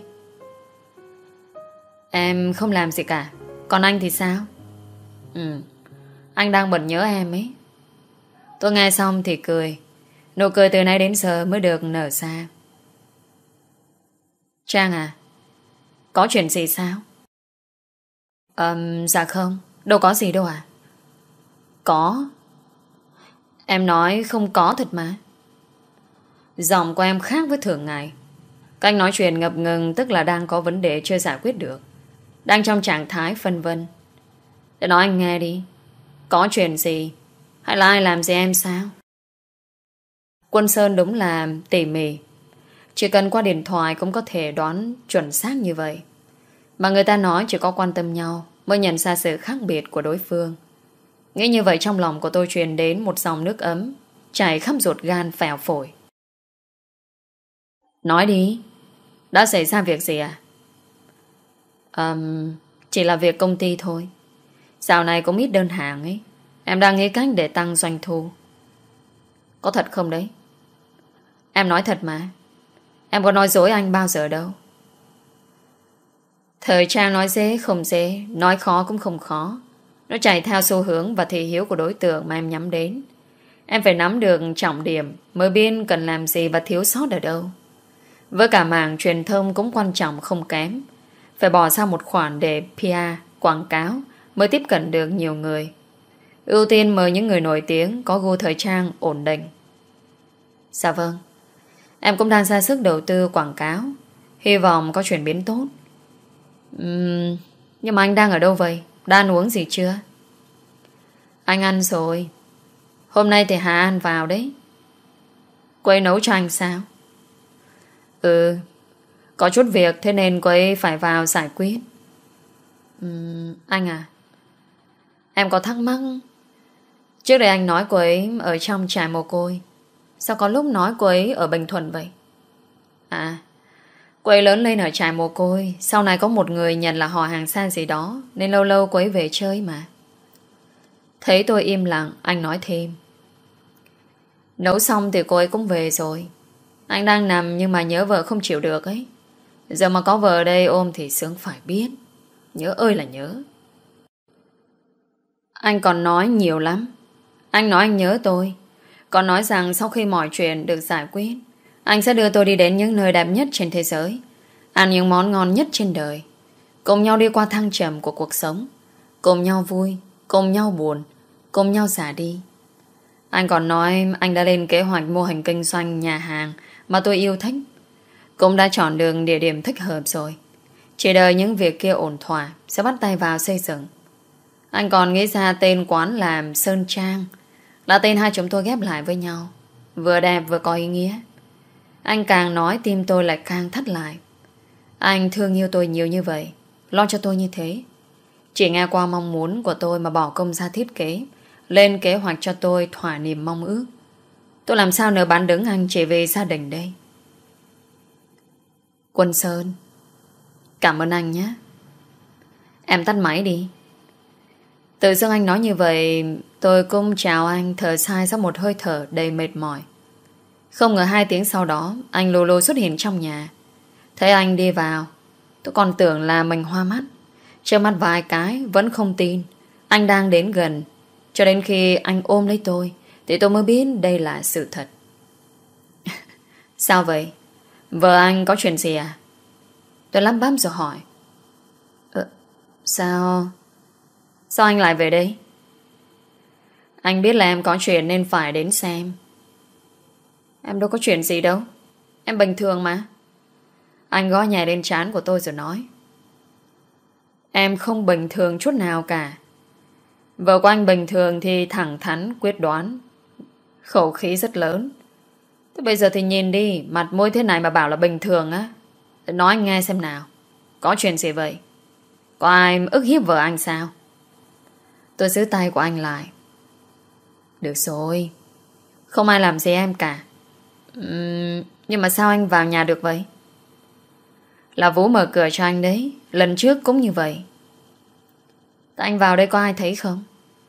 Em không làm gì cả. Còn anh thì sao? Anh đang bận nhớ em ấy. Tôi nghe xong thì cười. Nụ cười từ nay đến giờ mới được nở ra. Trang à, có chuyện gì sao? Dạ không, đâu có gì đâu à. Có. Em nói không có thật mà. Giọng của em khác với thường ngày. Cách nói chuyện ngập ngừng, tức là đang có vấn đề chưa giải quyết được, đang trong trạng thái phân vân. Để nói anh nghe đi. Có chuyện gì? Hay là ai làm gì em sao? Quân Sơn đúng là tỉ mỉ. Chỉ cần qua điện thoại cũng có thể đoán chuẩn xác như vậy. Mà người ta nói chỉ có quan tâm nhau mới nhận ra sự khác biệt của đối phương. Nghĩ như vậy trong lòng của tôi truyền đến một dòng nước ấm chảy khắp ruột gan phèo phổi. Nói đi. Đã xảy ra việc gì à? Chỉ là việc công ty thôi. Dạo này cũng ít đơn hàng ấy. Em đang nghĩ cách để tăng doanh thu. Có thật không đấy? Em nói thật mà. Em có nói dối anh bao giờ đâu. Thời trang nói dễ không dễ, nói khó cũng không khó. Nó chạy theo xu hướng và thị hiếu của đối tượng mà em nhắm đến. Em phải nắm được trọng điểm mới biết cần làm gì và thiếu sót ở đâu. Với cả mảng truyền thông cũng quan trọng không kém. Phải bỏ ra một khoản để PR, quảng cáo mới tiếp cận được nhiều người. Ưu tiên mời những người nổi tiếng có gu thời trang ổn định. Dạ vâng. Em cũng đang ra sức đầu tư quảng cáo, hy vọng có chuyển biến tốt. Nhưng mà anh đang ở đâu vậy? Đã ăn uống gì chưa? Anh ăn rồi. Hôm nay thì Hà An vào đấy. Cô ấy nấu cho anh sao? Có chút việc thế nên cô ấy phải vào giải quyết. Anh à, em có thắc mắc. Trước đây anh nói cô ấy ở trong trại mồ côi, sao có lúc nói cô ấy ở Bình Thuận vậy? À, cô ấy lớn lên ở trại mồ côi, sau này có một người nhận là họ hàng xa gì đó, nên lâu lâu cô ấy về chơi mà. Thấy tôi im lặng, anh nói thêm. Nấu xong thì cô ấy cũng về rồi. Anh đang nằm nhưng mà nhớ vợ không chịu được ấy. Giờ mà có vợ ở đây ôm thì sướng phải biết. Nhớ ơi là nhớ. Anh còn nói nhiều lắm. Anh nói anh nhớ tôi. Còn nói rằng sau khi mọi chuyện được giải quyết, anh sẽ đưa tôi đi đến những nơi đẹp nhất trên thế giới, ăn những món ngon nhất trên đời, cùng nhau đi qua thăng trầm của cuộc sống, cùng nhau vui, cùng nhau buồn, cùng nhau già đi. Anh còn nói anh đã lên kế hoạch mô hình kinh doanh nhà hàng mà tôi yêu thích, cũng đã chọn được địa điểm thích hợp rồi. Chỉ đợi những việc kia ổn thỏa sẽ bắt tay vào xây dựng. Anh còn nghĩ ra tên quán là Sơn Trang, là tên hai chúng tôi ghép lại với nhau, vừa đẹp vừa có ý nghĩa. Anh càng nói tim tôi lại càng thắt lại. Anh thương yêu tôi nhiều như vậy, lo cho tôi như thế, chỉ nghe qua mong muốn của tôi mà bỏ công ra thiết kế, lên kế hoạch cho tôi thỏa niềm mong ước. Tôi làm sao nỡ bán đứng anh chỉ vì gia đình đây? Quân Sơn, cảm ơn anh nhé. Em tắt máy đi. Tự dưng anh nói như vậy, tôi cũng chào anh, thở dài sau một hơi thở đầy mệt mỏi. Không ngờ 2 tiếng sau đó, anh lù lù xuất hiện trong nhà. Thấy anh đi vào, tôi còn tưởng là mình hoa mắt. Trợn mắt vài cái, vẫn không tin anh đang đến gần. Cho đến khi anh ôm lấy tôi, thì tôi mới biết đây là sự thật. Sao vậy? Vợ anh có chuyện gì à? Tôi lắp bắp rồi hỏi. Sao anh lại về đây? Anh biết là em có chuyện nên phải đến xem. Em đâu có chuyện gì đâu, em bình thường mà. Anh gõ nhẹ lên trán của tôi rồi nói. Em không bình thường chút nào cả. Vợ của anh bình thường thì thẳng thắn, quyết đoán, khẩu khí rất lớn. Thế bây giờ thì nhìn đi, mặt mũi thế này mà bảo là bình thường á. Nói anh nghe xem nào. Có chuyện gì vậy? Có ai ức hiếp vợ anh sao? Tôi giữ tay của anh lại. Được rồi, không ai làm gì em cả. Nhưng mà sao anh vào nhà được vậy? Là Vũ mở cửa cho anh đấy. Lần trước cũng như vậy. Anh vào đây có ai thấy không?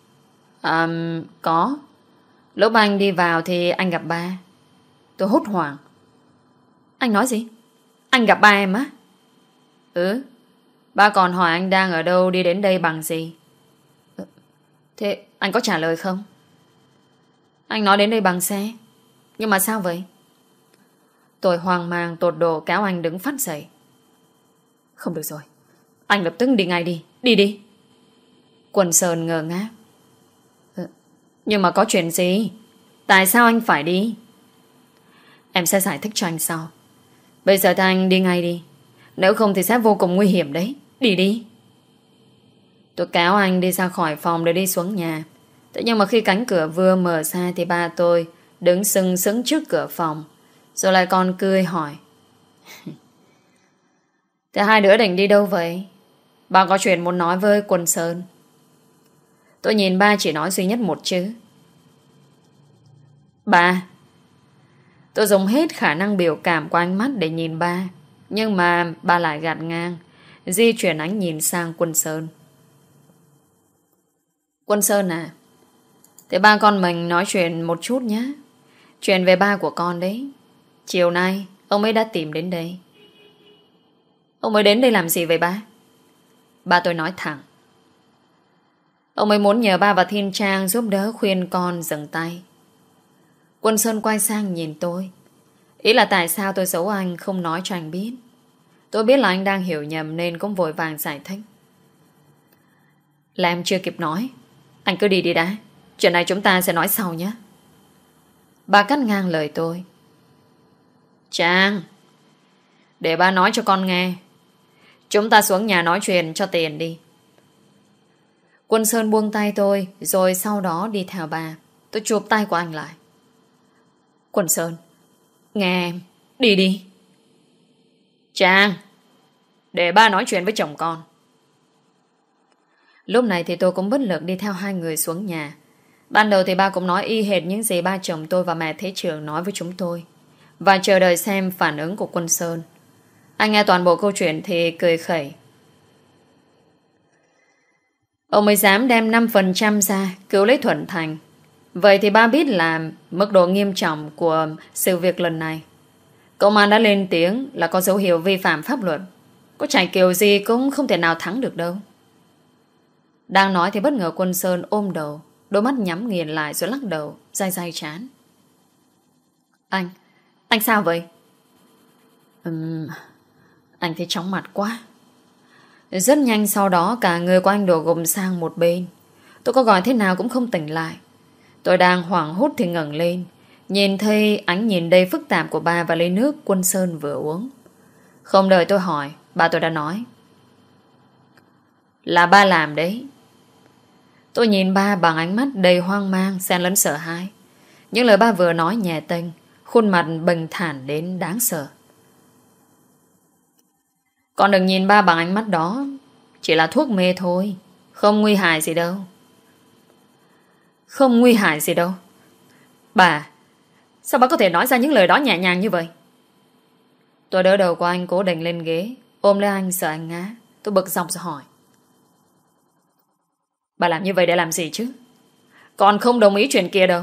Có. Lúc anh đi vào thì anh gặp ba. Tôi hốt hoảng. Anh nói gì? Anh gặp ba em á? Ừ. Ba còn hỏi anh đang ở đâu, đi đến đây bằng gì. Thế anh có trả lời không? Anh nói đến đây bằng xe. Nhưng mà sao vậy? Tôi hoang mang tột độ kéo anh đứng phát dậy. Không được rồi, anh lập tức đi ngay đi. Đi đi. Quân Sơn ngơ ngác. Nhưng mà có chuyện gì? Tại sao anh phải đi? Em sẽ giải thích cho anh sau. Bây giờ thì anh đi ngay đi. Nếu không thì sẽ vô cùng nguy hiểm đấy. Đi đi. Tôi kéo anh đi ra khỏi phòng để đi xuống nhà. Thế nhưng mà khi cánh cửa vừa mở ra thì ba tôi đứng sừng sững trước cửa phòng, rồi lại còn cười hỏi. Thế hai đứa định đi đâu vậy? Ba có chuyện muốn nói với Quân Sơn. Tôi nhìn ba chỉ nói duy nhất một chữ. Ba. Tôi dùng hết khả năng biểu cảm của ánh mắt để nhìn ba. Nhưng mà ba lại gạt ngang, di chuyển ánh nhìn sang Quân Sơn. Quân Sơn à, thế ba con mình nói chuyện một chút nhé. Chuyện về ba của con đấy. Chiều nay ông ấy đã tìm đến đây. Ông ấy đến đây làm gì vậy ba? Ba tôi nói thẳng. Ông ấy muốn nhờ ba và Thiên Trang giúp đỡ khuyên con dừng tay. Quân Sơn quay sang nhìn tôi. Ý là tại sao tôi giấu anh, không nói cho anh biết. Tôi biết là anh đang hiểu nhầm nên cũng vội vàng giải thích. Là em chưa kịp nói. Anh cứ đi đi đã. Chuyện này chúng ta sẽ nói sau nhé. Ba cắt ngang lời tôi. Trang, để ba nói cho con nghe. Chúng ta xuống nhà nói chuyện cho tiền đi. Quân Sơn buông tay tôi, rồi sau đó đi theo bà. Tôi chụp tay của anh lại. Quân Sơn, nghe em, đi đi. Trang, để ba nói chuyện với chồng con. Lúc này thì tôi cũng bất lực đi theo hai người xuống nhà. Ban đầu thì ba cũng nói y hệt những gì ba chồng tôi và mẹ Thế Trường nói với chúng tôi, và chờ đợi xem phản ứng của Quân Sơn. Anh nghe toàn bộ câu chuyện thì cười khẩy. Ông mới dám đem 5% ra cứu lấy Thuận Thành. Vậy thì ba biết là mức độ nghiêm trọng của sự việc lần này. Công an đã lên tiếng là có dấu hiệu vi phạm pháp luật. Có chạy kiểu gì cũng không thể nào thắng được đâu. Đang nói thì bất ngờ Quân Sơn ôm đầu, đôi mắt nhắm nghiền lại rồi lắc đầu, day day chán. Anh sao vậy? Anh thấy chóng mặt quá. Rất nhanh sau đó cả người của anh đổ gục sang một bên. Tôi có gọi thế nào cũng không tỉnh lại. Tôi đang hoảng hốt thì ngẩng lên, nhìn thấy ánh nhìn đầy phức tạp của ba và ly nước Quân Sơn vừa uống. Không đợi tôi hỏi, ba tôi đã nói. Là ba làm đấy. Tôi nhìn ba bằng ánh mắt đầy hoang mang, xen lẫn sợ hãi. Những lời ba vừa nói nhẹ tênh, khuôn mặt bình thản đến đáng sợ. Con đừng nhìn ba bằng ánh mắt đó. Chỉ là thuốc mê thôi, không nguy hại gì đâu. Không nguy hại gì đâu? Bà, sao bà có thể nói ra những lời đó nhẹ nhàng như vậy? Tôi đỡ đầu của anh cố định lên ghế, ôm lấy anh sợ anh ngã. Tôi bực dọc rồi hỏi. Bà làm như vậy để làm gì chứ? Con không đồng ý chuyện kia đâu.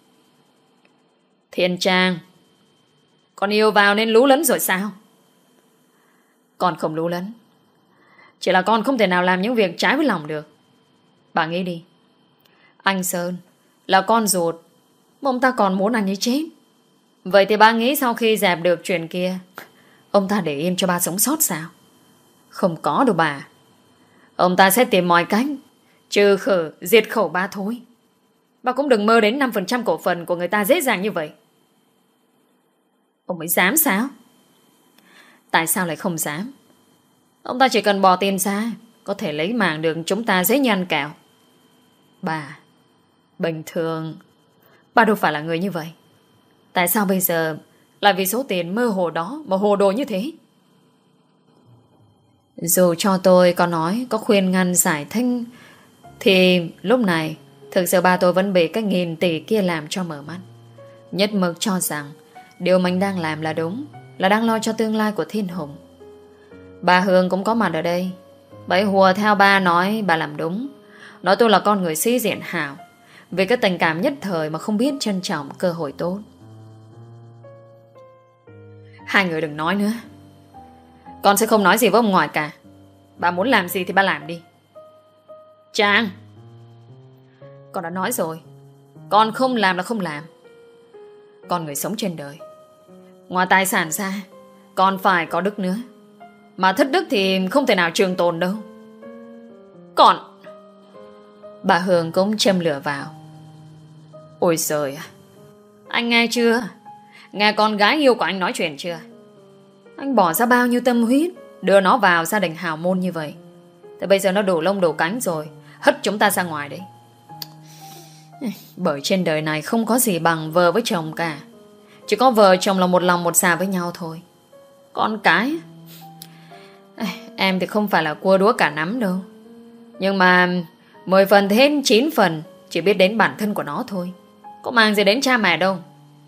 Thiên Trang, con yêu vào nên lú lẫn rồi sao? Con không lú lẫn. Chỉ là con không thể nào làm những việc trái với lòng được. Bà nghĩ đi. Anh Sơn là con ruột mà ông ta còn muốn anh ấy chết. Vậy thì bà nghĩ sau khi dẹp được chuyện kia, ông ta để yên cho bà sống sót sao? Không có đâu bà. Ông ta sẽ tìm mọi cách trừ khử diệt khẩu ba thôi. Bà cũng đừng mơ đến 5% cổ phần của người ta dễ dàng như vậy. Ông ấy dám sao? Tại sao lại không dám? Ông ta chỉ cần bỏ tiền ra, có thể lấy mạng được chúng ta dễ như ăn kẹo. Bà, bình thường bà đâu phải là người như vậy. Tại sao bây giờ lại vì số tiền mơ hồ đó mà hồ đồ như thế? Dù cho tôi có nói, có khuyên ngăn giải thích, thì lúc này thực sự ba tôi vẫn bị cái nghìn tỷ kia làm cho mở mắt. Nhất mực cho rằng điều mình đang làm là đúng, là đang lo cho tương lai của Thiên Hùng. Bà Hương cũng có mặt ở đây. Bà ấy hùa theo ba nói bà làm đúng, nói tôi là con người sĩ diện hảo, vì cái tình cảm nhất thời mà không biết trân trọng cơ hội tốt. Hai người đừng nói nữa. Con sẽ không nói gì với ông ngoại cả. Bà muốn làm gì thì bà làm đi. Trang, con đã nói rồi, con không làm là không làm. Con người sống trên đời, ngoài tài sản ra còn phải có đức nữa. Mà thất đức thì không thể nào trường tồn đâu. Còn bà Hương cũng châm lửa vào. Ôi giời, anh nghe chưa? Nghe con gái yêu của anh nói chuyện chưa? Anh bỏ ra bao nhiêu tâm huyết đưa nó vào gia đình hào môn như vậy. Thế bây giờ nó đổ lông đổ cánh rồi, hất chúng ta ra ngoài đấy. Bởi trên đời này không có gì bằng vợ với chồng cả. Chỉ có vợ chồng là một lòng một dạ với nhau thôi. Con cái, em thì không phải là cua đũa cả nắm đâu. Nhưng mà 10 phần thì hết 9 phần chỉ biết đến bản thân của nó thôi, có mang gì đến cha mẹ đâu.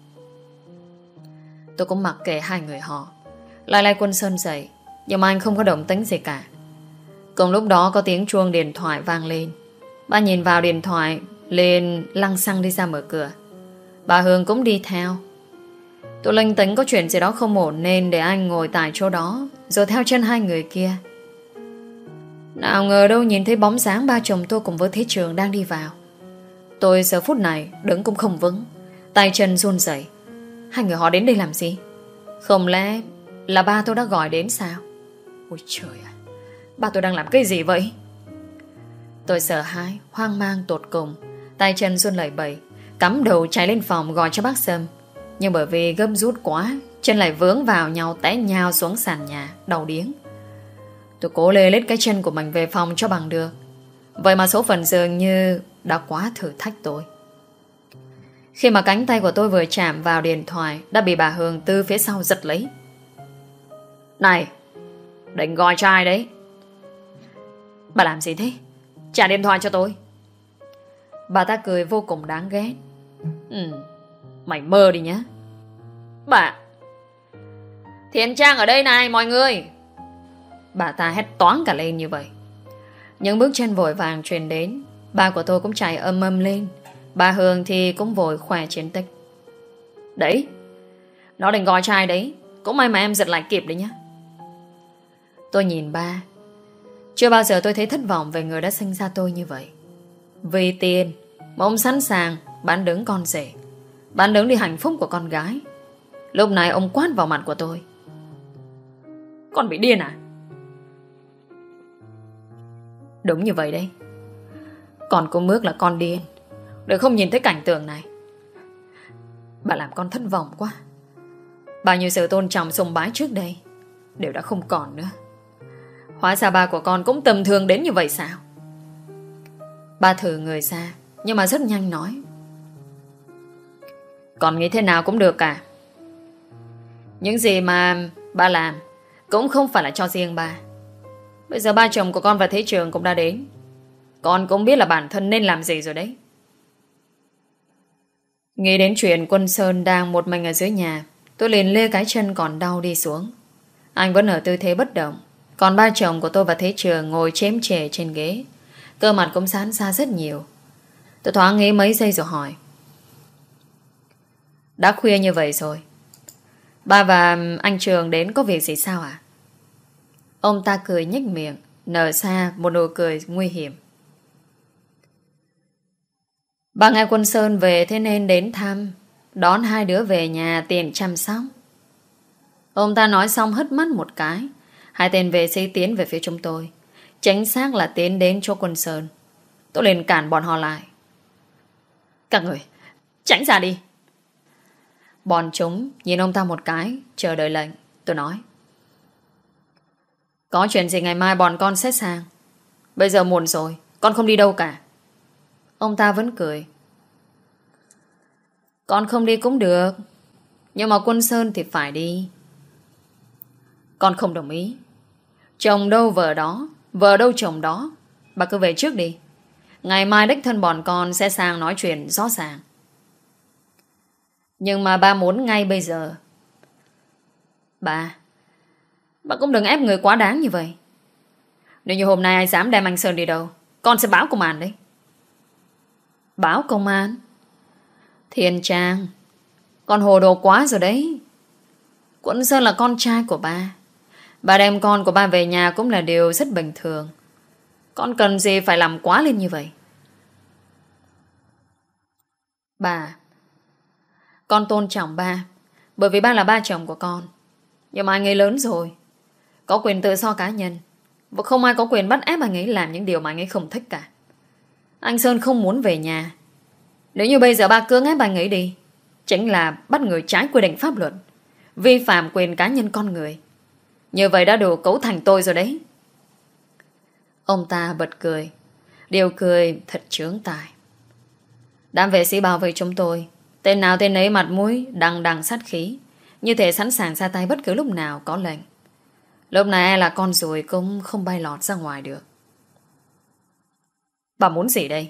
Tôi cũng mặc kệ hai người họ. Lại Quân Sơn dậy, nhưng mà anh không có động tĩnh gì cả. Cùng lúc đó có tiếng chuông điện thoại vang lên. Ba nhìn vào điện thoại, lên lăng xăng đi ra mở cửa. Bà Hương cũng đi theo. Tôi linh tính có chuyện gì đó không ổn, nên để anh ngồi tại chỗ đó rồi theo chân hai người kia. Nào ngờ đâu nhìn thấy bóng dáng ba chồng tôi cùng với Thế Trường đang đi vào. Tôi giờ phút này đứng cũng không vững, tay chân run rẩy. Hai người họ đến đây làm gì? Không lẽ là ba tôi đã gọi đến sao? Ôi trời ạ, ba tôi đang làm cái gì vậy? Tôi sợ hãi, hoang mang tột cùng, tay chân run lẩy bẩy, cắm đầu chạy lên phòng gọi cho bác Sâm. Nhưng bởi vì gấp rút quá, chân lại vướng vào nhau, té nhào xuống sàn nhà, đau điếng. Tôi cố lê lết cái chân của mình về phòng cho bằng được. Vậy mà số phận dường như đã quá thử thách tôi. Khi mà cánh tay của tôi vừa chạm vào điện thoại, đã bị bà Hương từ phía sau giật lấy. Này, định gọi cho ai đấy? Bà làm gì thế? Trả điện thoại cho tôi. Bà ta cười vô cùng đáng ghét. Mày mơ đi nhá. Bà Thiên Trang ở đây này mọi người. Bà ta hét toáng cả lên như vậy. Những bước chân vội vàng truyền đến. Ba của tôi cũng chạy ầm ầm lên. Bà Hương thì cũng vội khỏe chiến tích. Đấy, nó định gọi trai đấy. Cũng may mà em giật lại kịp đấy nhá. Tôi nhìn ba. Chưa bao giờ tôi thấy thất vọng về người đã sinh ra tôi như vậy. Vì tiền mà ông sẵn sàng bán đứng con rể, bán đứng đi hạnh phúc của con gái. Lúc này ông quát vào mặt của tôi. Con bị điên à? Đúng như vậy đấy. Còn cô Mước là con điên để không nhìn thấy cảnh tượng này. Bà làm con thất vọng quá. Bao nhiêu sự tôn trọng sùng bái trước đây đều đã không còn nữa. Hóa ra ba của con cũng tầm thường đến như vậy sao? Ba thử người ra, nhưng mà rất nhanh nói. Con nghĩ thế nào cũng được cả. Những gì mà ba làm cũng không phải là cho riêng ba. Bây giờ ba chồng của con và Thế Trường cũng đã đến. Con cũng biết là bản thân nên làm gì rồi đấy. Nghĩ đến chuyện Quân Sơn đang một mình ở dưới nhà, tôi liền lê cái chân còn đau đi xuống. Anh vẫn ở tư thế bất động, còn ba chồng của tôi và Thế Trường ngồi chém chề trên ghế. cơ mặt cũng giãn ra rất nhiều. Tôi thoáng nghĩ mấy giây rồi hỏi: đã khuya như vậy rồi, ba và anh Trường đến có việc gì sao à? Ông ta cười nhếch miệng, nở ra một nụ cười nguy hiểm. Ba nghe Quân Sơn về thế nên đến thăm, đón hai đứa về nhà tiền chăm sóc. Ông ta nói xong hất mắt một cái. Hai tên vệ sĩ tiến về phía chúng tôi, chính xác là tiến đến chỗ Quân Sơn. Tôi liền cản bọn họ lại: các người tránh ra đi. Bọn chúng nhìn ông ta một cái, chờ đợi lệnh. Tôi nói: có chuyện gì ngày mai bọn con sẽ sang. Bây giờ muộn rồi, con không đi đâu cả. Ông ta vẫn cười: con không đi cũng được, nhưng mà Quân Sơn thì phải đi. Con không đồng ý. Chồng đâu vợ đó, vợ đâu chồng đó. Bà cứ về trước đi. Ngày mai đích thân bọn con sẽ sang nói chuyện rõ ràng. Nhưng mà ba muốn ngay bây giờ. Bà cũng đừng ép người quá đáng như vậy. Nếu như hôm nay ai dám đem anh Sơn đi đâu, con sẽ báo công an đấy. Báo công an? Thiên Trang, con hồ đồ quá rồi đấy. Quân Sơn là con trai của ba. Bà đem con của ba về nhà cũng là điều rất bình thường. Con cần gì phải làm quá lên như vậy? Bà, con tôn trọng ba, bởi vì ba là ba chồng của con. Nhưng mà anh ấy lớn rồi, có quyền tự do cá nhân, và không ai có quyền bắt ép anh ấy làm những điều mà anh ấy không thích cả. Anh Sơn không muốn về nhà. Nếu như bây giờ ba cưỡng ép anh ấy đi, chính là bắt người trái quy định pháp luật, vi phạm quyền cá nhân con người. Như vậy đã đủ cấu thành tôi rồi đấy. Ông ta bật cười, điều cười thật chướng tai. Đám vệ sĩ bảo vệ chúng tôi, tên nào tên ấy mặt mũi đằng đằng sát khí, như thể sẵn sàng ra tay bất cứ lúc nào có lệnh. Lúc này e là con ruồi cũng không bay lọt ra ngoài được. Bà muốn gì đây?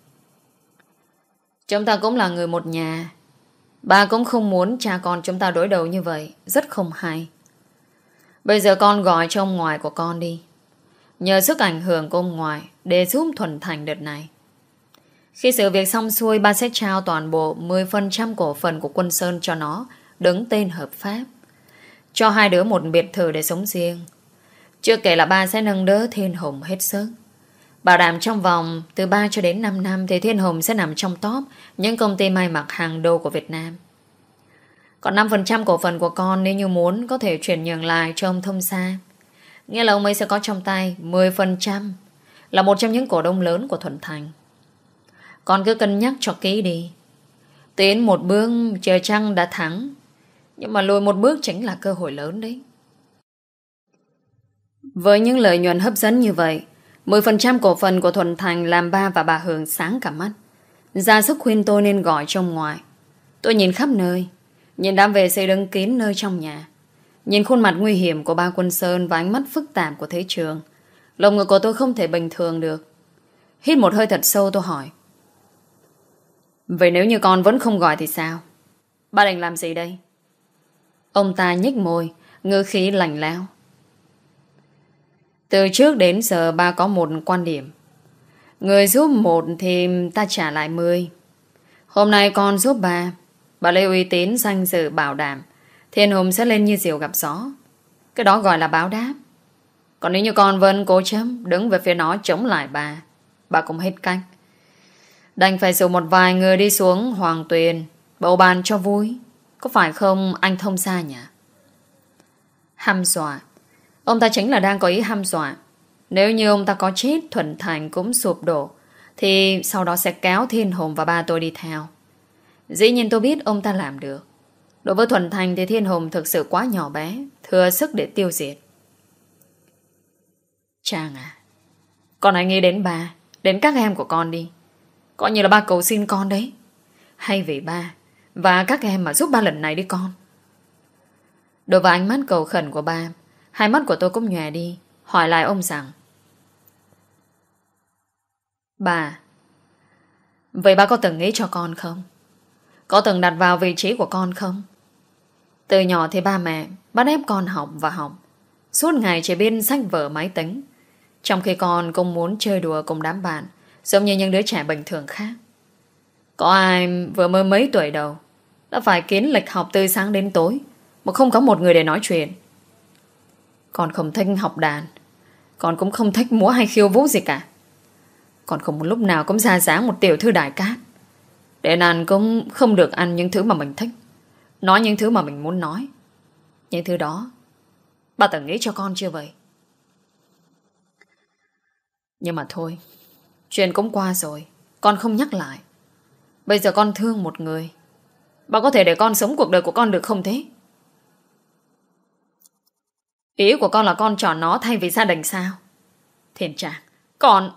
Chúng ta cũng là người một nhà. Bà cũng không muốn cha con chúng ta đối đầu như vậy, rất không hay. Bây giờ con gọi cho ông ngoại của con đi, nhờ sức ảnh hưởng của ông ngoại để giúp Thuần Thành đợt này. Khi sự việc xong xuôi, ba sẽ trao toàn bộ 10% cổ phần của Quân Sơn cho nó đứng tên hợp pháp, cho hai đứa một biệt thự để sống riêng. Chưa kể là ba sẽ nâng đỡ Thiên Hùng hết sức, bảo đảm trong vòng từ 3 cho đến 5 năm thì Thiên Hùng sẽ nằm trong top những công ty may mặc hàng đầu của Việt Nam. Còn 5% cổ phần của con nếu như muốn có thể chuyển nhượng lại cho ông Thông Sa. Nghĩa là ông ấy sẽ có trong tay 10%, là một trong những cổ đông lớn của Thuận Thành. Con cứ cân nhắc cho kỹ đi. Tiến một bước trời trăng đã thắng, nhưng mà lùi một bước chính là cơ hội lớn đấy. Với những lợi nhuận hấp dẫn như vậy, 10% cổ phần của Thuận Thành làm ba và bà Hường sáng cả mắt, ra sức khuyên tôi nên gọi cho ông ngoại. Tôi nhìn khắp nơi, nhìn đám vệ sĩ đứng kín nơi trong nhà, nhìn khuôn mặt nguy hiểm của ba Quân Sơn và ánh mắt phức tạp của Thế Trường. Lòng ngực của tôi không thể bình thường được. Hít một hơi thật sâu, tôi hỏi: vậy nếu như con vẫn không gọi thì sao? Ba định làm gì đây? Ông ta nhếch môi, ngữ khí lạnh lẽo: từ trước đến giờ ba có một quan điểm: người giúp một thì ta trả lại 10. Hôm nay con giúp bà lấy uy tín danh dự bảo đảm Thiên Hùng sẽ lên như diều gặp gió. Cái đó gọi là báo đáp. Còn nếu như con vẫn cố chấp đứng về phía nó chống lại bà cũng hết cách. Đành phải dụ một vài người đi xuống Hoàng Tuyền bầu bàn cho vui. Có phải không anh Thông Sa nhỉ? Hăm dọa. Ông ta chính là đang có ý hăm dọa. Nếu như ông ta có chết, Thuận Thành cũng sụp đổ, thì sau đó sẽ kéo Thiên Hùng và ba tôi đi theo. Dĩ nhiên tôi biết ông ta làm được. Đối với Thuận Thành thì Thiên Hùng thực sự quá nhỏ bé, thừa sức để tiêu diệt. Trang à, con hãy nghĩ đến ba, đến các em của con đi. Coi như là ba cầu xin con đấy. Hay vì ba và các em mà giúp ba lần này đi con. Đối với ánh mắt cầu khẩn của ba, hai mắt của tôi cũng nhòe đi, hỏi lại ông rằng: bà, vậy ba có từng nghĩ cho con không? Có từng đặt vào vị trí của con không? Từ nhỏ thì ba mẹ bắt ép con học và học, suốt ngày chỉ biết sách vở máy tính. Trong khi con cũng muốn chơi đùa cùng đám bạn, giống như những đứa trẻ bình thường khác. Có ai vừa mới mấy tuổi đầu đã phải kiến lịch học từ sáng đến tối mà không có một người để nói chuyện. Con không thích học đàn, con cũng không thích múa hay khiêu vũ gì cả. Con không một lúc nào cũng ra dáng một tiểu thư đại cát. Đến ăn cũng không được ăn những thứ mà mình thích, nói những thứ mà mình muốn nói. Những thứ đó bà từng nghĩ cho con chưa vậy? Nhưng mà thôi, chuyện cũng qua rồi, con không nhắc lại. Bây giờ con thương một người, bà có thể để con sống cuộc đời của con được không thế? Ý của con là con chọn nó thay vì gia đình sao? Thiên Trang, con...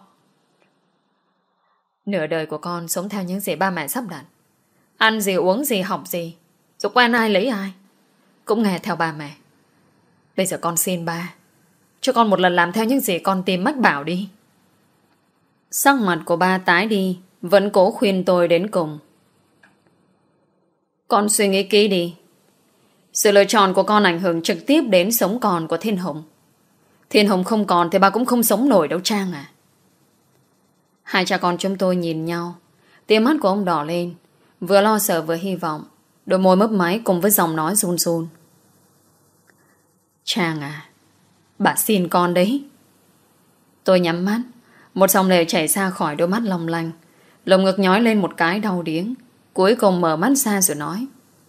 Nửa đời của con sống theo những gì ba mẹ sắp đặt. Ăn gì, uống gì, học gì, rồi quen ai lấy ai, cũng nghe theo ba mẹ. Bây giờ con xin ba, cho con một lần làm theo những gì con tìm mách bảo đi. Sắc mặt của ba tái đi, vẫn cố khuyên tôi đến cùng. Con suy nghĩ kỹ đi. Sự lựa chọn của con ảnh hưởng trực tiếp đến sống còn của Thiên Hùng. Thiên Hùng không còn thì ba cũng không sống nổi đâu Trang à. Hai cha con chúng tôi nhìn nhau. Tia mắt của ông đỏ lên, vừa lo sợ vừa hy vọng. Đôi môi mấp máy cùng với giọng nói run run. Trang à, bà xin con đấy. Tôi nhắm mắt, một dòng lệ chảy ra khỏi đôi mắt long lanh. Lồng ngực nhói lên một cái đau điếng. Cuối cùng mở mắt ra rồi nói.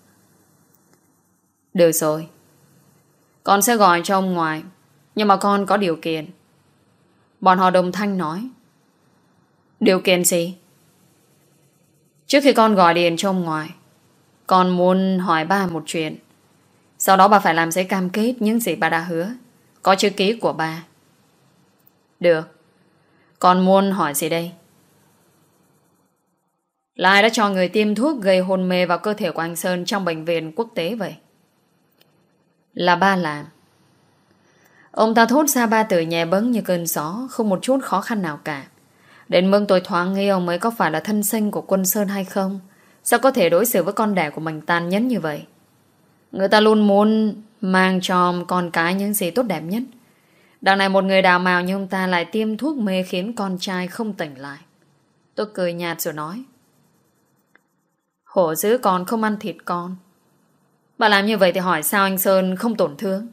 Được rồi, con sẽ gọi cho ông ngoại, nhưng mà con có điều kiện. Bọn họ đồng thanh nói. Điều kiện gì? Trước khi con gọi điện cho ông ngoại, con muốn hỏi ba một chuyện. Sau đó bà phải làm giấy cam kết những gì bà đã hứa, có chữ ký của ba. Được. Con muốn hỏi gì đây? Là ai đã cho người tiêm thuốc gây hôn mê vào cơ thể của anh Sơn trong bệnh viện quốc tế vậy? Là ba làm. Ông ta thốt ra ba từ nhẹ bẫng như cơn gió, không một chút khó khăn nào cả. Đến mức tôi thoáng nghi ông ấy có phải là thân sinh của Quân Sơn hay không. Sao có thể đối xử với con đẻ của mình tàn nhẫn như vậy? Người ta luôn muốn mang cho con cái những gì tốt đẹp nhất. Đằng này một người đào mào như ông ta lại tiêm thuốc mê khiến con trai không tỉnh lại. Tôi cười nhạt rồi nói. Hổ dữ con không ăn thịt con. Bà làm như vậy thì hỏi sao anh Sơn không tổn thương?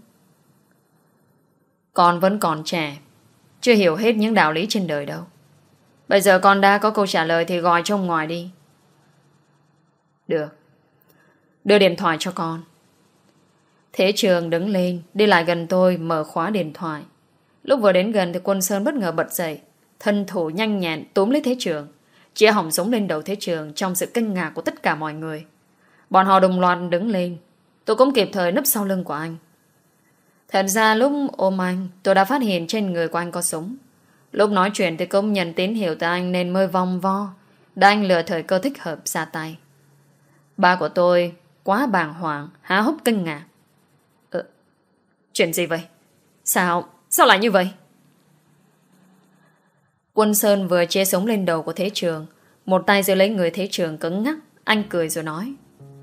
Con vẫn còn trẻ, chưa hiểu hết những đạo lý trên đời đâu. Bây giờ con đã có câu trả lời thì gọi cho ông ngoài đi. Được. Đưa điện thoại cho con. Thế Trường đứng lên, đi lại gần tôi, mở khóa điện thoại. Lúc vừa đến gần thì Quân Sơn bất ngờ bật dậy, thân thủ nhanh nhẹn túm lấy Thế Trường, chĩa họng súng lên đầu Thế Trường trong sự kinh ngạc của tất cả mọi người. Bọn họ đồng loạt đứng lên. Tôi cũng kịp thời nấp sau lưng của anh. Thật ra lúc ôm anh, tôi đã phát hiện trên người của anh có súng. Lúc nói chuyện thì cũng nhận tín hiệu từ anh nên mới vòng vo, đã anh lựa thời cơ thích hợp ra tay. Ba của tôi quá bàng hoàng, há hốc kinh ngạc. Chuyện gì vậy? Sao lại như vậy? Quân Sơn vừa chĩa súng lên đầu của Thế Trường, một tay giữ lấy người Thế Trường cứng ngắc. Anh cười rồi nói.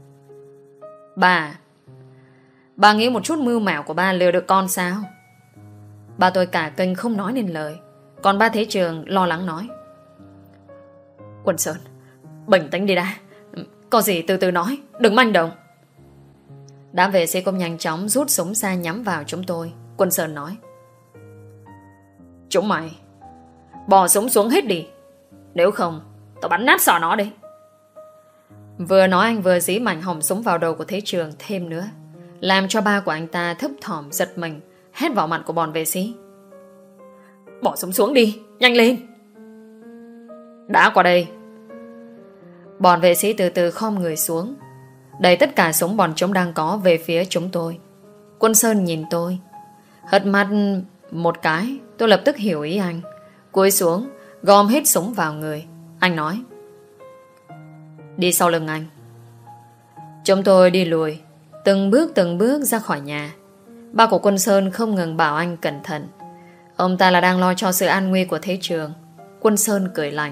Bà nghĩ một chút mưu mẹo của ba lừa được con sao? Ba tôi cả kinh không nói nên lời. Còn ba Thế Trường lo lắng nói. Quân Sơn, bình tĩnh đi đã. Có gì từ từ nói, đừng manh động. Đám vệ sĩ cũng nhanh chóng rút súng ra nhắm vào chúng tôi. Quân Sơn nói. Chúng mày bỏ súng xuống hết đi, nếu không tao bắn nát sọ nó đi. Vừa nói anh vừa dí mảnh hỏng súng vào đầu của Thế Trường thêm nữa, làm cho ba của anh ta thấp thỏm giật mình, hét vào mặt của bọn vệ sĩ. Bỏ súng xuống đi, nhanh lên. Đã qua đây. Bọn vệ sĩ từ từ khom người xuống, đẩy tất cả súng bọn chúng đang có về phía chúng tôi. Quân Sơn nhìn tôi, hất mắt một cái. Tôi lập tức hiểu ý anh, cúi xuống gom hết súng vào người. Anh nói. Đi sau lưng anh. Chúng tôi đi lùi từng bước ra khỏi nhà. Ba của Quân Sơn không ngừng bảo anh cẩn thận. Ông ta là đang lo cho sự an nguy của Thế Trường. Quân Sơn cười lạnh.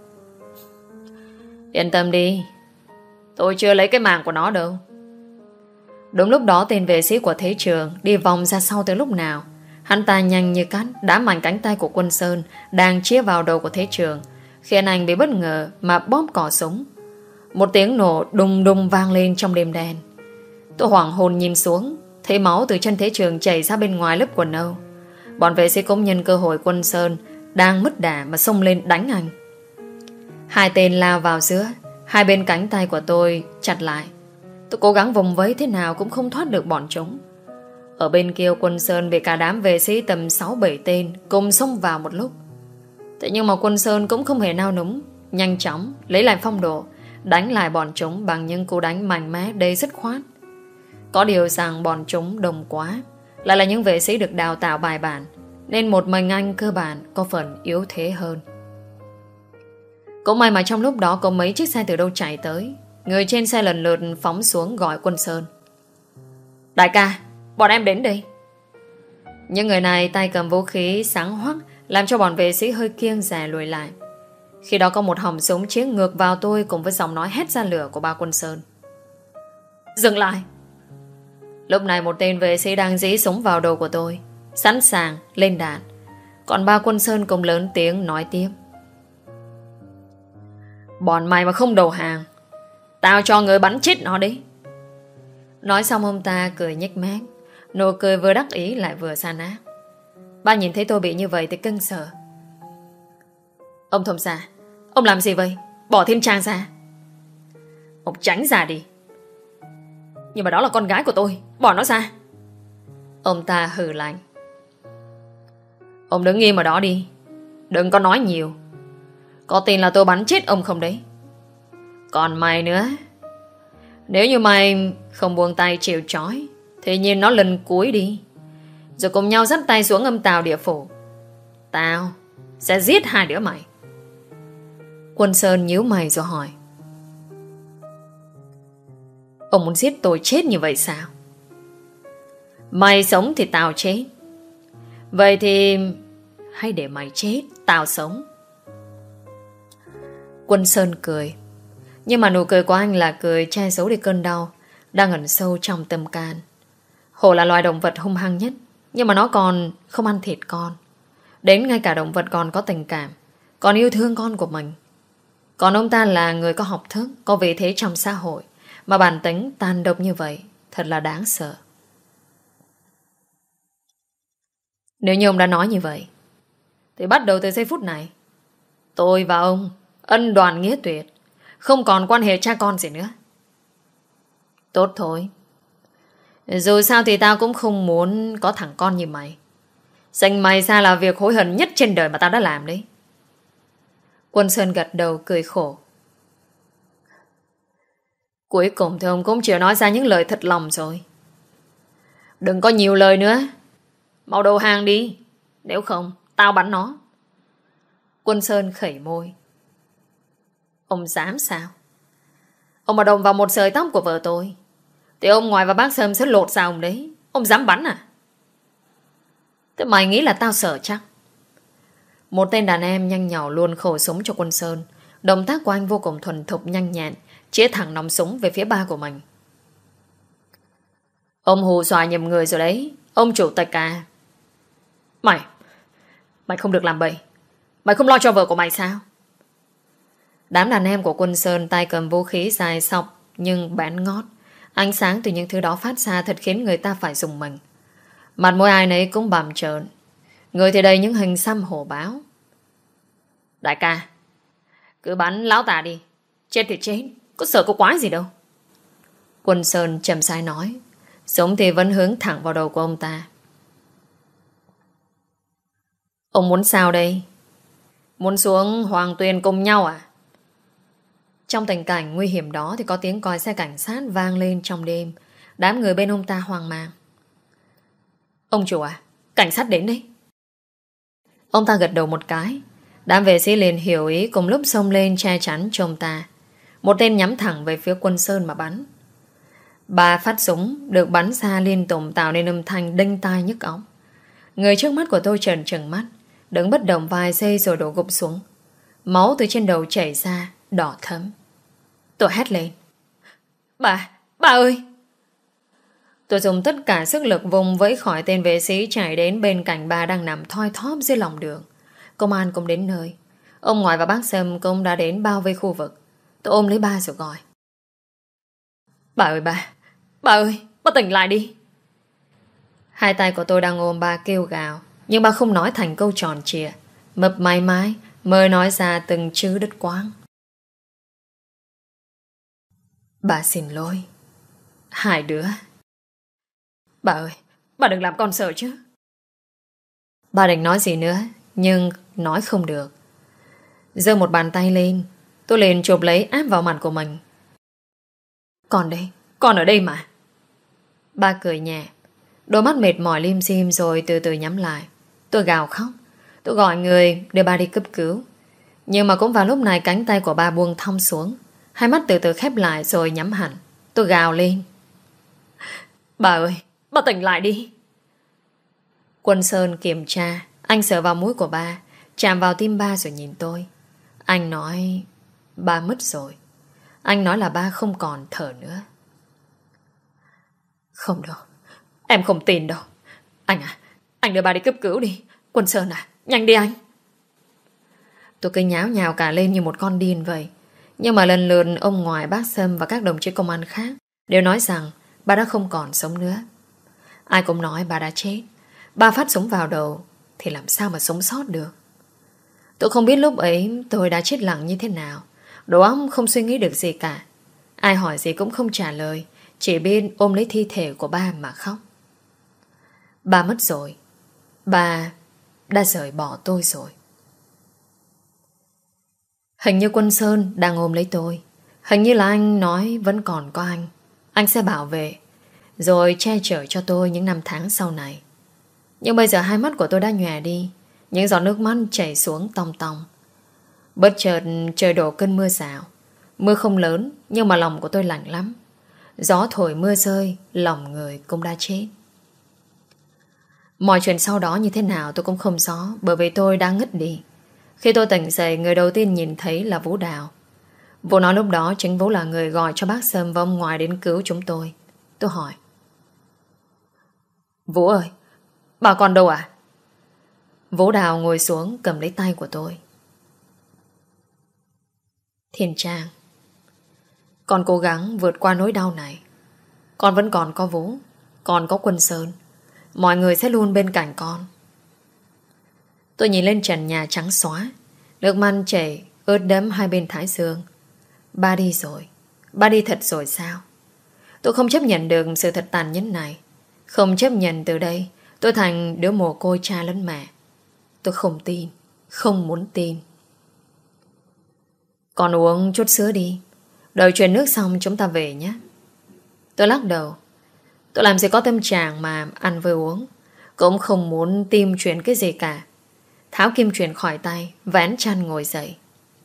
Yên tâm đi, tôi chưa lấy cái mạng của nó đâu. Đúng lúc đó tên vệ sĩ của Thế Trường đi vòng ra sau từ lúc nào. Hắn ta nhanh như cắt đá mạnh cánh tay của Quân Sơn đang chĩa vào đầu của Thế Trường, khiến anh bị bất ngờ mà bóp cò súng. Một tiếng nổ đùng đùng vang lên trong đêm đen. Tôi hoảng hồn nhìn xuống, thấy máu từ chân Thế Trường chảy ra bên ngoài lớp quần âu. Bọn vệ sĩ cũng nhân cơ hội Quân Sơn đang mất đà mà xông lên đánh anh. Hai tên lao vào giữa, hai bên cánh tay của tôi chặt lại. Tôi cố gắng vùng vẫy thế nào cũng không thoát được bọn chúng. Ở bên kia Quân Sơn bị cả đám vệ sĩ tầm 6-7 tên cùng xông vào một lúc. Thế nhưng mà Quân Sơn cũng không hề nao núng, nhanh chóng lấy lại phong độ, đánh lại bọn chúng bằng những cú đánh mạnh mẽ đầy dứt khoát. Có điều rằng bọn chúng đông quá, lại là những vệ sĩ được đào tạo bài bản, nên một mình anh cơ bản có phần yếu thế hơn. Cũng may mà trong lúc đó có mấy chiếc xe từ đâu chạy tới. Người trên xe lần lượt phóng xuống gọi Quân Sơn. Đại ca, bọn em đến đây. Những người này tay cầm vũ khí sáng hoắc, làm cho bọn vệ sĩ hơi kiêng dè lùi lại. Khi đó có một họng súng chĩa ngược vào tôi cùng với giọng nói hét ra lửa của ba Quân Sơn. Dừng lại. Lúc này một tên vệ sĩ đang dí súng vào đầu của tôi, sẵn sàng lên đạn. Còn ba Quân Sơn cùng lớn tiếng nói tiếp. Bọn mày mà không đầu hàng, tao cho người bắn chết nó đi. Nói xong ông ta cười nhếch mép, nụ cười vừa đắc ý lại vừa san ác. Ba nhìn thấy tôi bị như vậy thì cưng sợ. Ông thông gia, ông làm gì vậy? Bỏ Thiên Trang ra. Ông tránh ra đi. Nhưng mà đó là con gái của tôi, bỏ nó ra. Ông ta hừ lạnh. Ông đứng im ở đó đi, đừng có nói nhiều. Có tin là tôi bắn chết ông không đấy? Còn mày nữa, nếu như mày không buông tay chịu trói thì nhìn nó lần cuối đi, rồi cùng nhau dắt tay xuống âm tào địa phủ. Tao sẽ giết hai đứa mày. Quân Sơn nhíu mày rồi hỏi. Ông muốn giết tôi chết như vậy sao? Mày sống thì tao chết. Vậy thì hãy để mày chết, tao sống. Quân Sơn cười. Nhưng mà nụ cười của anh là cười che giấu đi cơn đau đang ẩn sâu trong tâm can. Hổ là loài động vật hung hăng nhất, nhưng mà nó còn không ăn thịt con. Đến ngay cả động vật còn có tình cảm, còn yêu thương con của mình. Còn ông ta là người có học thức, có vị thế trong xã hội, mà bản tính tàn độc như vậy thật là đáng sợ. Nếu như ông đã nói như vậy thì bắt đầu từ giây phút này, tôi và ông ân đoàn nghĩa tuyệt, không còn quan hệ cha con gì nữa. Tốt thôi. Dù sao thì tao cũng không muốn có thằng con như mày. Sinh mày ra là việc hối hận nhất trên đời mà tao đã làm đấy. Quân Sơn gật đầu cười khổ. Cuối cùng thì ông cũng chịu nói ra những lời thật lòng rồi. Đừng có nhiều lời nữa, mau đầu hàng đi, nếu không tao bắn nó. Quân Sơn khẩy môi. Ông dám sao? Ông mà động vào một sợi tóc của vợ tôi thì ông ngoại và bác Sâm sẽ lột ra ông đấy. Ông dám bắn à? Thế mày nghĩ là tao sợ chắc? Một tên đàn em nhanh nhỏ luôn khẩu súng cho Quân Sơn. Động tác của anh vô cùng thuần thục nhanh nhẹn, chĩa thẳng nòng súng về phía ba của mình. Ông hù dọa nhầm người rồi đấy, ông chủ tịch à. Mày không được làm bậy. Mày không lo cho vợ của mày sao? Đám đàn em của Quân Sơn tay cầm vũ khí dài sọc nhưng bén ngót. Ánh sáng từ những thứ đó phát ra thật khiến người ta phải dùng mình. Mặt mỗi ai nấy cũng bầm trợn, người thì đầy những hình xăm hổ báo. Đại ca, cứ bắn lão tà đi, chết thì chết, có sợ có quái gì đâu. Quân Sơn trầm sai nói, súng thì vẫn hướng thẳng vào đầu của ông ta. Ông muốn sao đây? Muốn xuống Hoàng Tuyền cùng nhau à? Trong tình cảnh nguy hiểm đó thì có tiếng còi xe cảnh sát vang lên trong đêm. Đám người bên ông ta hoang mang. Ông chủ à, cảnh sát đến đấy. Ông ta gật đầu một cái. Đám vệ sĩ liền hiểu ý cùng lúc xông lên che chắn cho ông ta. Một tên nhắm thẳng về phía Quân Sơn mà bắn. 3 phát súng được bắn ra liên tục tạo nên âm thanh đinh tai nhức óc. Người trước mắt của tôi trợn trừng mắt, đứng bất động vài giây rồi đổ gục xuống. Máu từ trên đầu chảy ra, đỏ thẫm. Tôi hét lên. Bà ơi! Tôi dùng tất cả sức lực vùng vẫy khỏi tên vệ sĩ, chạy đến bên cạnh ba đang nằm thoi thóp dưới lòng đường. Công an cũng đến nơi. Ông ngoại và bác Sâm cũng đã đến bao vây khu vực. Tôi ôm lấy ba rồi gọi: Bà ơi bà! Bà ơi! Bà tỉnh lại đi! Hai tay của tôi đang ôm ba kêu gào, nhưng ba không nói thành câu tròn trịa. Mập mày mái mới nói ra từng chữ đứt quãng: Bà xin lỗi hai đứa. Bà ơi! Bà đừng làm con sợ chứ. Bà định nói gì nữa, nhưng nói không được. Giơ một bàn tay lên, tôi liền chụp lấy áp vào mặt của mình. Con đây, con ở đây mà. Ba cười nhẹ, đôi mắt mệt mỏi lim dim rồi từ từ nhắm lại. Tôi gào khóc. Tôi gọi người đưa ba đi cấp cứu. Nhưng mà cũng vào lúc này cánh tay của ba buông thong xuống. Hai mắt từ từ khép lại rồi nhắm hẳn. Tôi gào lên: Bà ơi! Bà tỉnh lại đi! Quân Sơn kiểm tra. Anh sờ vào mũi của ba, chạm vào tim ba rồi nhìn tôi. Anh nói ba mất rồi. Anh nói là ba không còn thở nữa. Không đâu, em không tin đâu. Anh à, anh đưa ba đi cấp cứu đi. Quân Sơn à, nhanh đi anh. Tôi cứ nháo nhào cả lên như một con điên vậy. Nhưng mà lần lượt ông ngoại, bác Sâm và các đồng chí công an khác đều nói rằng ba đã không còn sống nữa. Ai cũng nói ba đã chết. Ba phát súng vào đầu thì làm sao mà sống sót được. Tôi không biết lúc ấy tôi đã chết lặng như thế nào. Đầu óc không suy nghĩ được gì cả. Ai hỏi gì cũng không trả lời, chỉ biết ôm lấy thi thể của ba mà khóc. Ba mất rồi. Ba đã rời bỏ tôi rồi. Hình như Quân Sơn đang ôm lấy tôi. Hình như là anh nói vẫn còn có anh. Anh sẽ bảo vệ, rồi che chở cho tôi những năm tháng sau này. Nhưng bây giờ hai mắt của tôi đã nhòe đi. Những giọt nước mắt chảy xuống tòng tòng. Bất chợt trời đổ cơn mưa rào. Mưa không lớn, nhưng mà lòng của tôi lạnh lắm. Gió thổi mưa rơi, lòng người cũng đã chết. Mọi chuyện sau đó như thế nào tôi cũng không rõ, bởi vì tôi đã ngất đi. Khi tôi tỉnh dậy, người đầu tiên nhìn thấy là Vũ Đào. Vũ nói lúc đó chính Vũ là người gọi cho bác Sâm và ông ngoại đến cứu chúng tôi. Tôi hỏi: Vũ ơi, bà còn đâu à? Vũ Đào ngồi xuống cầm lấy tay của tôi. Thiên Trang, con cố gắng vượt qua nỗi đau này. Con vẫn còn có Vũ, còn có Quân Sơn. Mọi người sẽ luôn bên cạnh con. Tôi nhìn lên trần nhà trắng xóa, nước mắt chảy ướt đẫm hai bên thái dương. Ba đi rồi. Ba đi thật rồi sao? Tôi không chấp nhận được sự thật tàn nhẫn này. Không chấp nhận từ đây tôi thành đứa mồ côi cha lẫn mẹ. Tôi không tin, không muốn tin. Con uống chút sữa đi, đợi chuyển nước xong chúng ta về nhé. Tôi lắc đầu. Tôi làm gì có tâm trạng mà ăn với uống. Cũng không muốn tìm chuyện cái gì cả. Tháo kim truyền khỏi tay, vén chăn ngồi dậy.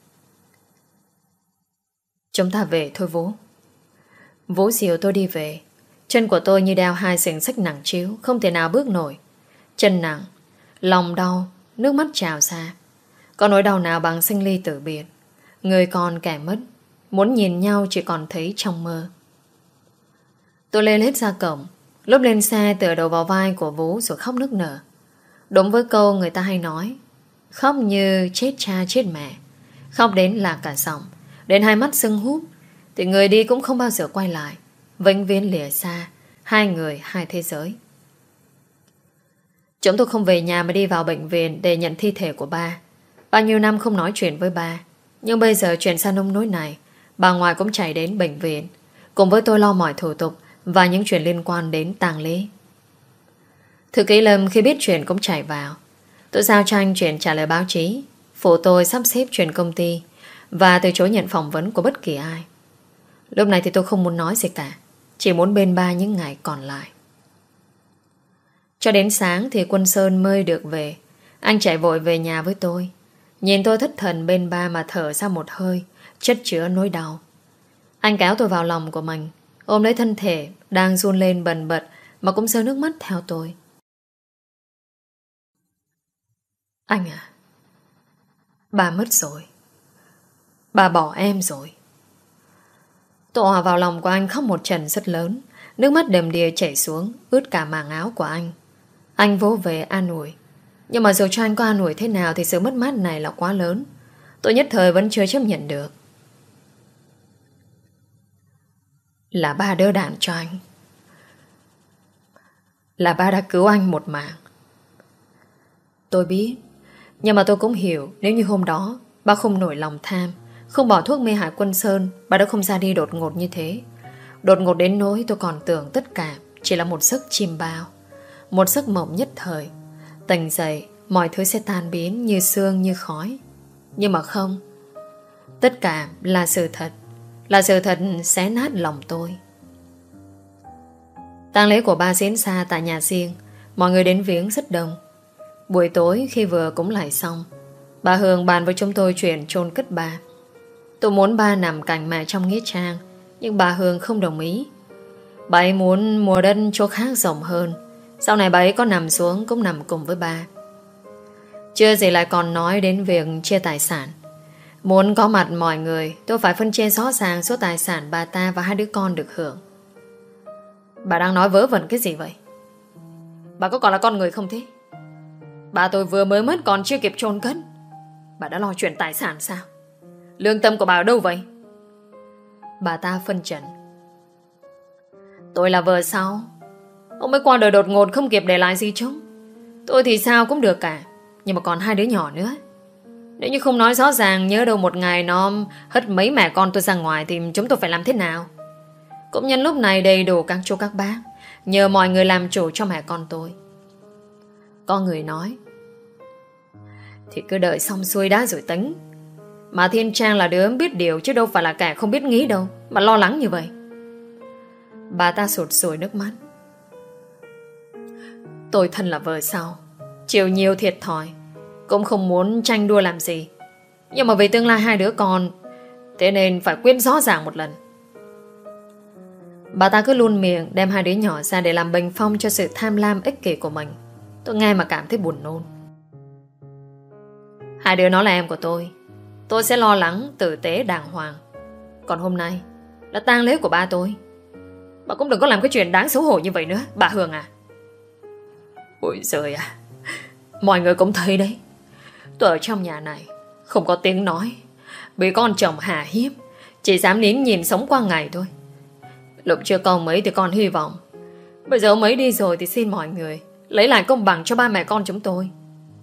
Chúng ta về thôi Vũ. Vũ dìu tôi đi về. Chân của tôi như đeo hai xiềng xích nặng trĩu, không thể nào bước nổi. Chân nặng, lòng đau, nước mắt trào ra. Có nỗi đau nào bằng sinh ly tử biệt. Người còn kẻ mất, muốn nhìn nhau chỉ còn thấy trong mơ. Tôi lên hết ra cổng. Lúc lên xe tựa đầu vào vai của Vũ rồi khóc nức nở. Đúng với câu người ta hay nói, khóc như chết cha chết mẹ. Khóc đến lạc cả giọng, đến hai mắt sưng húp. Thì người đi cũng không bao giờ quay lại, vĩnh viễn lìa xa, hai người hai thế giới. Chúng tôi không về nhà mà đi vào bệnh viện để nhận thi thể của ba. Bao nhiêu năm không nói chuyện với ba, nhưng bây giờ chuyển sang nông nỗi này, bà ngoại cũng chạy đến bệnh viện cùng với tôi lo mọi thủ tục và những chuyện liên quan đến tang lễ. Thư ký Lâm khi biết chuyện cũng chạy vào. Tôi giao cho anh chuyện trả lời báo chí, phụ tôi sắp xếp chuyện công ty và từ chối nhận phỏng vấn của bất kỳ ai. Lúc này thì tôi không muốn nói gì cả, chỉ muốn bên ba những ngày còn lại. Cho đến sáng thì Quân Sơn mới được về. Anh chạy vội về nhà với tôi. Nhìn tôi thất thần bên ba mà thở ra một hơi, chất chứa nỗi đau. Anh kéo tôi vào lòng của mình, ôm lấy thân thể đang run lên bần bật mà cũng rơi nước mắt theo tôi. Anh à, ba mất rồi. Ba bỏ em rồi. Tôi hòa vào lòng của anh khóc một trận rất lớn. Nước mắt đầm đìa chảy xuống, ướt cả màng áo của anh. Anh vỗ về an ủi. Nhưng mà dù cho anh có an ủi thế nào thì sự mất mát này là quá lớn. Tôi nhất thời vẫn chưa chấp nhận được. Là ba đỡ đạn cho anh. Là ba đã cứu anh một mạng. Tôi biết. Nhưng mà tôi cũng hiểu, nếu như hôm đó ba không nổi lòng tham, không bỏ thuốc mê hại Quân Sơn, ba đã không ra đi đột ngột như thế. Đột ngột đến nỗi tôi còn tưởng tất cả chỉ là một giấc chim bao, một giấc mộng nhất thời. Tỉnh dậy mọi thứ sẽ tan biến như sương như khói. Nhưng mà không. Tất cả là sự thật. Là sự thật xé nát lòng tôi. tang lễ của ba diễn ra tại nhà riêng. Mọi người đến viếng rất đông. Buổi tối khi vừa cúng lạy xong, bà Hương bàn với chúng tôi chuyện chôn cất ba. Tôi muốn ba nằm cạnh mẹ trong nghĩa trang, nhưng bà Hương không đồng ý. Bà ấy muốn mua đất chỗ khác rộng hơn. Sau này bà ấy có nằm xuống cũng nằm cùng với ba. Chưa gì lại còn nói đến việc chia tài sản. Muốn có mặt mọi người, tôi phải phân chia rõ ràng số tài sản bà ta và hai đứa con được hưởng. Bà đang nói vớ vẩn cái gì vậy? Bà có còn là con người không thế? Bà tôi vừa mới mất còn chưa kịp chôn cất, bà đã lo chuyện tài sản sao? Lương tâm của bà ở đâu vậy? Bà ta phân trần. Tôi là vợ sau. Ông ấy qua đời đột ngột không kịp để lại gì trống. Tôi thì sao cũng được cả, nhưng mà còn hai đứa nhỏ nữa. Nếu như không nói rõ ràng, nhớ đâu một ngày nó hất mấy mẹ con tôi ra ngoài thì chúng tôi phải làm thế nào? Cũng nhân lúc này đầy đủ các chú các bác, nhờ mọi người làm chủ cho mẹ con tôi. Có người nói, thì cứ đợi xong xuôi đã rồi tính. Mà Thiên Trang là đứa biết điều, chứ đâu phải là kẻ không biết nghĩ đâu mà lo lắng như vậy. Bà ta sụt sùi nước mắt. Tôi thân là vợ sau, chịu nhiều thiệt thòi, cũng không muốn tranh đua làm gì. Nhưng mà vì tương lai hai đứa con, thế nên phải quyết rõ ràng một lần. Bà ta cứ luôn miệng đem hai đứa nhỏ ra để làm bình phong cho sự tham lam ích kỷ của mình. Tôi nghe mà cảm thấy buồn nôn. Hai đứa nó là em của tôi sẽ lo lắng tử tế đàng hoàng. Còn hôm nay là tang lễ của ba tôi. Bà cũng đừng có làm cái chuyện đáng xấu hổ như vậy nữa, bà Hương à. Ôi giời à, mọi người cũng thấy đấy, tôi ở trong nhà này không có tiếng nói, bị con chồng hà hiếp, chỉ dám nín nhìn sống qua ngày thôi. Lúc chưa có ông ấy thì còn hy vọng. Bây giờ ông ấy đi rồi thì xin mọi người lấy lại công bằng cho ba mẹ con chúng tôi.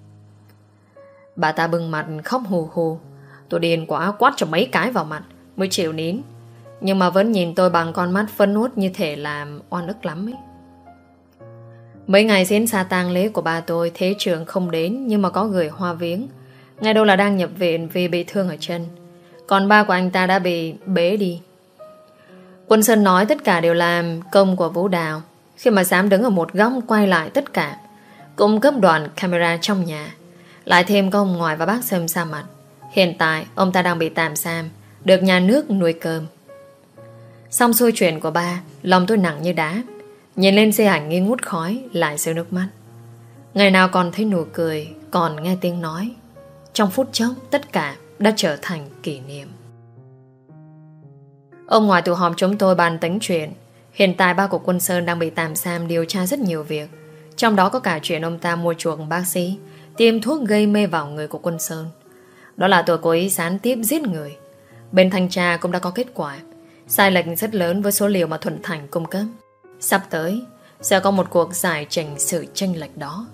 Bà ta bưng mặt khóc hù hù. Tôi điên quá quát cho mấy cái vào mặt mới chịu nín. Nhưng mà vẫn nhìn tôi bằng con mắt phẫn uất như thể làm oan ức lắm ấy. Mấy ngày diễn ra tang lễ của ba tôi, Thế Trường không đến, nhưng mà có người hoa viếng. Ngay đâu là đang nhập viện vì bị thương ở chân. Còn ba của anh ta đã bị bế đi. Quân Sơn nói tất cả đều làm công của Vũ Đào, khi mà dám đứng ở một góc quay lại tất cả, cung cấp đoạn camera trong nhà. Lại thêm có ông ngoại và bác Sâm ra mặt. Hiện tại ông ta đang bị tạm giam, được nhà nước nuôi cơm. Xong xuôi chuyện của ba, lòng tôi nặng như đá. Nhìn lên di ảnh nghi ngút khói, lại rơi nước mắt. Ngày nào còn thấy nụ cười, còn nghe tiếng nói. Trong phút chốc tất cả đã trở thành kỷ niệm. Ông ngoại tụ họp chúng tôi bàn tính chuyện. Hiện tại ba của Quân Sơn đang bị tạm giam điều tra rất nhiều việc. Trong đó có cả chuyện ông ta mua chuộc bác sĩ tiêm thuốc gây mê vào người của Quân Sơn. Đó là tội cố ý gián tiếp giết người. Bên thanh tra cũng đã có kết quả. Sai lệch rất lớn với số liệu mà Thuận Thành cung cấp. Sắp tới sẽ có một cuộc giải trình sự chênh lệch đó.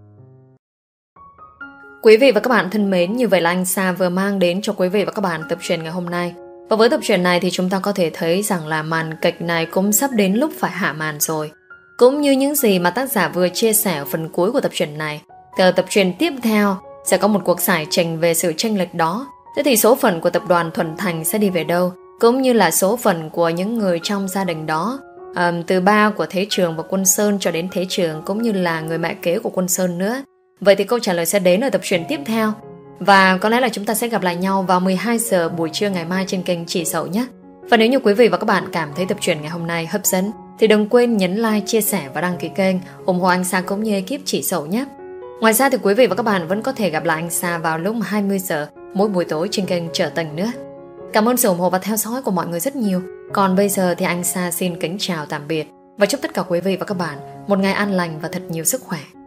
Quý vị và các bạn thân mến, như vậy là anh Sa vừa mang đến cho quý vị và các bạn tập truyện ngày hôm nay. Và với tập truyện này thì chúng ta có thể thấy rằng là màn kịch này cũng sắp đến lúc phải hạ màn rồi. Cũng như những gì mà tác giả vừa chia sẻ ở phần cuối của tập truyện này, từ tập truyện tiếp theo sẽ có một cuộc giải trình về sự chênh lệch đó. Thế thì số phận của tập đoàn Thuận Thành sẽ đi về đâu, cũng như là số phận của những người trong gia đình đó, từ ba của Thế Trường và Quân Sơn cho đến Thế Trường, cũng như là người mẹ kế của Quân Sơn nữa. Vậy thì câu trả lời sẽ đến ở tập truyện tiếp theo. Và có lẽ là chúng ta sẽ gặp lại nhau vào 12 giờ buổi trưa ngày mai trên kênh Chị Dậu nhé. Và nếu như quý vị và các bạn cảm thấy tập truyện ngày hôm nay hấp dẫn thì đừng quên nhấn like, chia sẻ và đăng ký kênh, ủng hộ anh Sa cũng như ekip Chị Dậu nhé. Ngoài ra thì quý vị và các bạn vẫn có thể gặp lại anh Sa vào lúc 20 giờ mỗi buổi tối trên kênh Trở Tình nữa. Cảm ơn sự ủng hộ và theo dõi của mọi người rất nhiều. Còn bây giờ thì anh Sa xin kính chào tạm biệt Và chúc tất cả quý vị và các bạn một ngày an lành và thật nhiều sức khỏe.